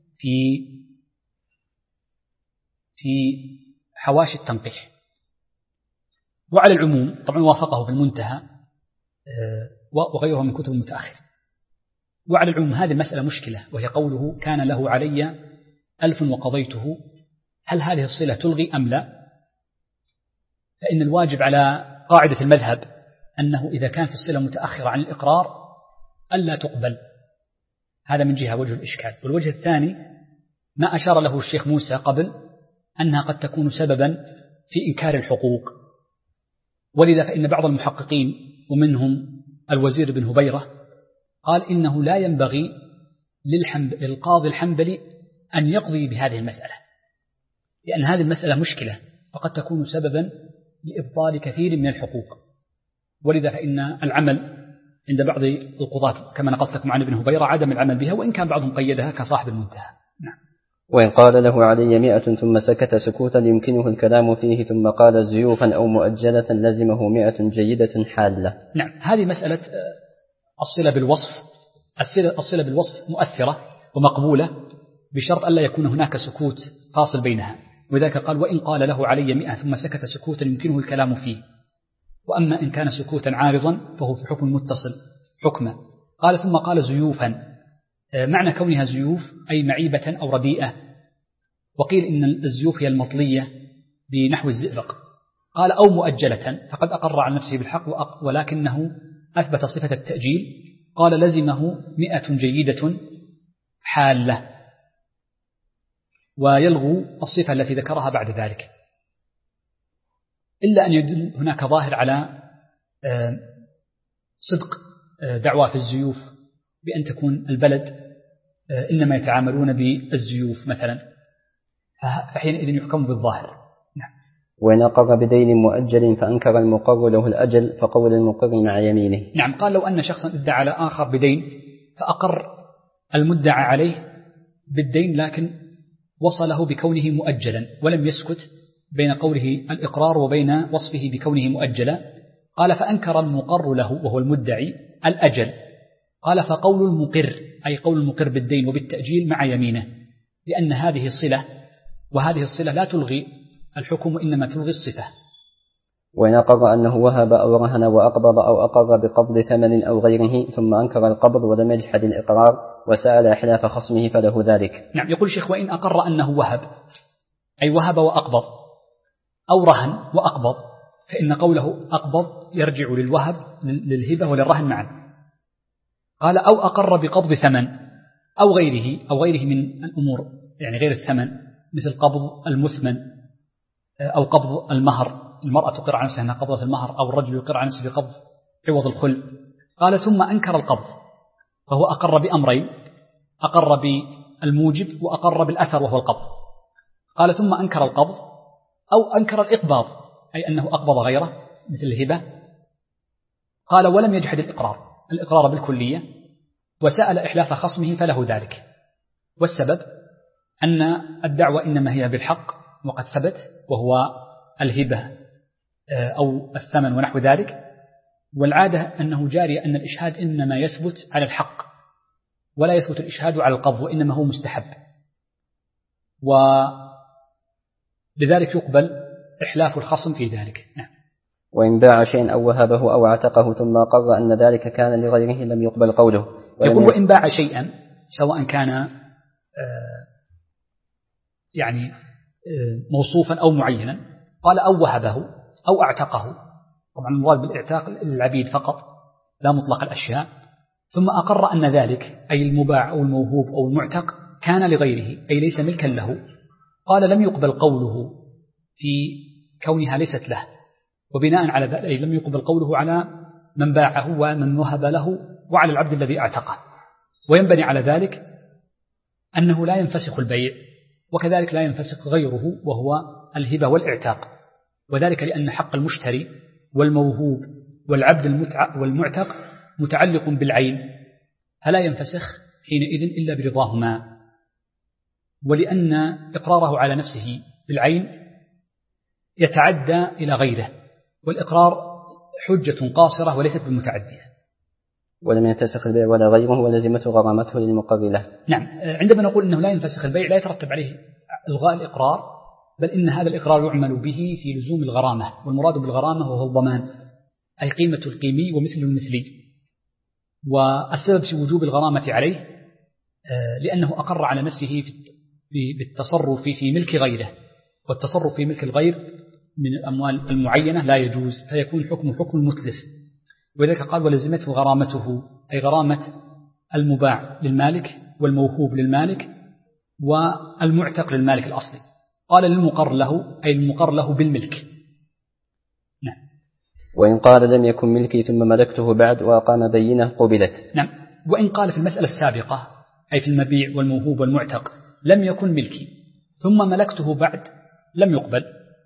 S2: في حواشي التنقيح. وعلى العموم طبعا وافقه في المنتهى وغيره من كتب المتأخر. وعلى العموم هذه المسألة مشكلة، وهي قوله كان له علي 1000 وقضيته، هل هذه الصلة تلغي أم لا؟ فإن الواجب على قاعدة المذهب أنه إذا كانت الصلة متأخرة عن الإقرار ألا تقبل. هذا من جهة وجه الإشكال. والوجه الثاني ما أشار له الشيخ موسى قبل أنها قد تكون سببا في إنكار الحقوق، ولذا فإن بعض المحققين ومنهم الوزير بن هبيرة قال إنه لا ينبغي للقاضي الحنبلي أن يقضي بهذه المسألة، لأن هذه المسألة مشكلة فقد تكون سببا لإبطال كثير من الحقوق. ولذا فإن العمل عند بعض القضاة كما نقلت لكم عن ابن هبيرة عدم العمل بها، وإن كان بعضهم قيدها كصاحب المنتهى. نعم.
S1: وإن قال له علي 100 ثم سكت سكوتا يمكنه الكلام فيه ثم قال زيوفا أو مؤجلة لزمه 100 جيدة حالة.
S2: نعم، هذه مسألة الصلة بالوصف. الصلة بالوصف مؤثرة ومقبولة بشرط ألا يكون هناك سكوت فاصل بينها، وذاك قال وإن قال له علي 100 ثم سكت سكوتا يمكنه الكلام فيه. وأما إن كان سكوتا عارضا فهو في حكم متصل حكمه. قال ثم قال زيوفا، معنى كونها زيوف أي معيبة أو رديئة، وقيل إن الزيوف هي المطلية بنحو الزئبق. قال أو مؤجلة، فقد أقر على نفسه بالحق ولكنه أثبت صفة التأجيل. قال لزمه 100 جيدة حالة، ويلغو الصفة التي ذكرها بعد ذلك، إلا أن يدل هناك ظاهر على صدق دعوى في الزيوف بأن تكون البلد إنما يتعاملون بالزيوف مثلا، فحينئذ يحكم بالظاهر. نعم.
S1: وإن أقر بدين مؤجل فأنكر المقر له الأجل فقول المقر مع يمينه.
S2: نعم، قال لو أن شخصا ادعى على آخر بدين فأقر المدعى عليه بالدين لكن وصله بكونه مؤجلا ولم يسكت بين قوله الإقرار وبين وصفه بكونه مؤجلا، قال فأنكر المقر له وهو المدعي الأجل. قال فقول المقر أي قول المقر بالدين وبالتأجيل مع يمينه، لأن هذه الصلة وهذه الصلة لا تلغي الحكم إنما تلغي الصفة.
S1: وإن أقر أنه وهب أو رهن وأقبض أو أقر بقبض ثمن أو غيره ثم أنكر القبض ولم يجحد الإقرار وسأل إحلاف خصمه فله ذلك.
S2: نعم، يقول الشيخ وإن أقر أنه وهب أي وهب وأقبض أو رهن وأقبض، فإن قوله أقبض يرجع للوهب للهبة وللرهن معا. قال أو أقر بقبض ثمن أو غيره من الأمور، يعني غير الثمن، مثل قبض المثمن أو قبض المهر، المرأة تقر عن نفسها أنها قبضت المهر أو الرجل يقر عن نفسه بقبض عوض الخل. قال ثم أنكر القبض، فهو أقر بأمرين، أقر بالموجب وأقر بالأثر وهو القبض. قال ثم أنكر القبض أو أنكر الإقباض أي أنه أقبض غيره مثل الهبة. قال ولم يجحد الإقرار بالكلية وسأل إحلاف خصمه فله ذلك. والسبب أن الدعوة إنما هي بالحق وقد ثبت وهو الهبة أو الثمن ونحو ذلك، والعادة أنه جاري أن الإشهاد إنما يثبت على الحق ولا يثبت الإشهاد على القبض وإنما هو مستحب، ولذلك يقبل إحلاف الخصم في ذلك. نعم.
S1: وإن باع شيئا أو وهبه أو اعتقه ثم قر أن ذلك كان لغيره لم يقبل قوله.
S2: يقول وإن باع شيئا سواء كان يعني موصوفا أو معينا، قال أو وهبه أو اعتقه، طبعا المراد بالاعتاق العبيد فقط لا مطلق الأشياء، ثم أقر أن ذلك أي المباع أو الموهوب أو المعتق كان لغيره أي ليس ملكا له، قال لم يقبل قوله في كونها ليست له، وبناء على ذلك أي لم يقبل قوله على من باعه ومن وهب له وعلى العبد الذي اعتقه. وينبني على ذلك أنه لا ينفسخ البيع وكذلك لا ينفسخ غيره وهو الهبة والاعتاق، وذلك لأن حق المشتري والموهوب والعبد والمعتق متعلق بالعين فلا ينفسخ حينئذ إلا برضاهما، ولأن إقراره على نفسه بالعين يتعدى إلى غيره، والإقرار حجة قاصرة وليست بالمتعدية.
S1: ولم ينفسخ البيع ولا غيره ولزمته غرامته للمقر له.
S2: نعم، عندما نقول إنه لا ينفسخ البيع لا يترتب عليه إلغاء الإقرار، بل إن هذا الإقرار يعمل به في لزوم الغرامة، والمراد بالغرامة وهو الضمان أي قيمة القيمي ومثل المثلي. والسبب في وجوب الغرامة عليه لأنه أقر على نفسه بالتصرف في ملك غيره، والتصرف في ملك الغير من الأموال المعينة لا يجوز، فيكون حكم المتلف. وذلك قال ولزمته غرامته أي غرامة المباع للمالك والموهوب للمالك والمعتق للمالك الأصلي. قال للمقر له أي المقر له بالملك. نعم.
S1: وإن قال لم يكن ملكي ثم ملكته بعد وأقام بينة قبلت.
S2: نعم. وإن قال في المسألة السابقة أي في المبيع والموهوب والمعتق لم يكن ملكي ثم ملكته بعد لم يقبل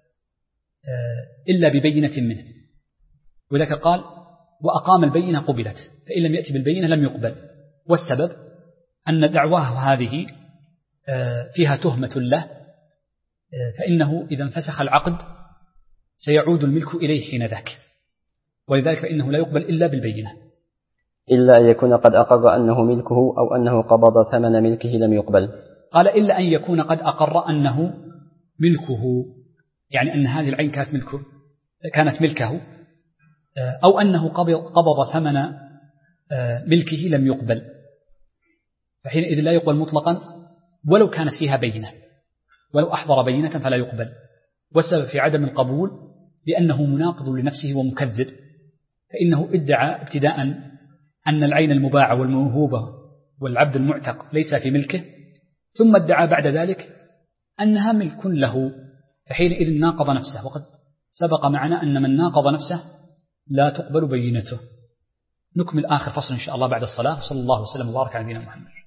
S2: إلا ببينة منه، ولذلك قال وأقام البينة قبلت، فإن لم يأتي بالبينة لم يقبل. والسبب أن دعواه هذه فيها تهمة له، فإنه إذا انفسخ العقد سيعود الملك إليه حين ذاك، ولذلك فإنه لا يقبل إلا بالبينة.
S1: إلا أن يكون قد أقر أنه ملكه أو أنه قبض ثمن ملكه لم يقبل.
S2: قال إلا أن يكون قد أقر أنه ملكه، يعني أن هذه العين كانت ملكه، أو أنه قبض ثمن ملكه لم يقبل، فحينئذ لا يقبل مطلقا ولو كانت فيها بينة، ولو أحضر بينة فلا يقبل. والسبب في عدم القبول لأنه مناقض لنفسه ومكذب، فإنه ادعى ابتداء أن العين المباعة والموهوبة والعبد المعتق ليس في ملكه، ثم ادعى بعد ذلك أنها ملك له، فحينئذ ناقض نفسه، وقد سبق معنا أن من ناقض نفسه لا تقبل بينته. نكمل آخر فصل إن شاء الله بعد الصلاة، وصلى الله وسلم وبارك على نبينا محمد.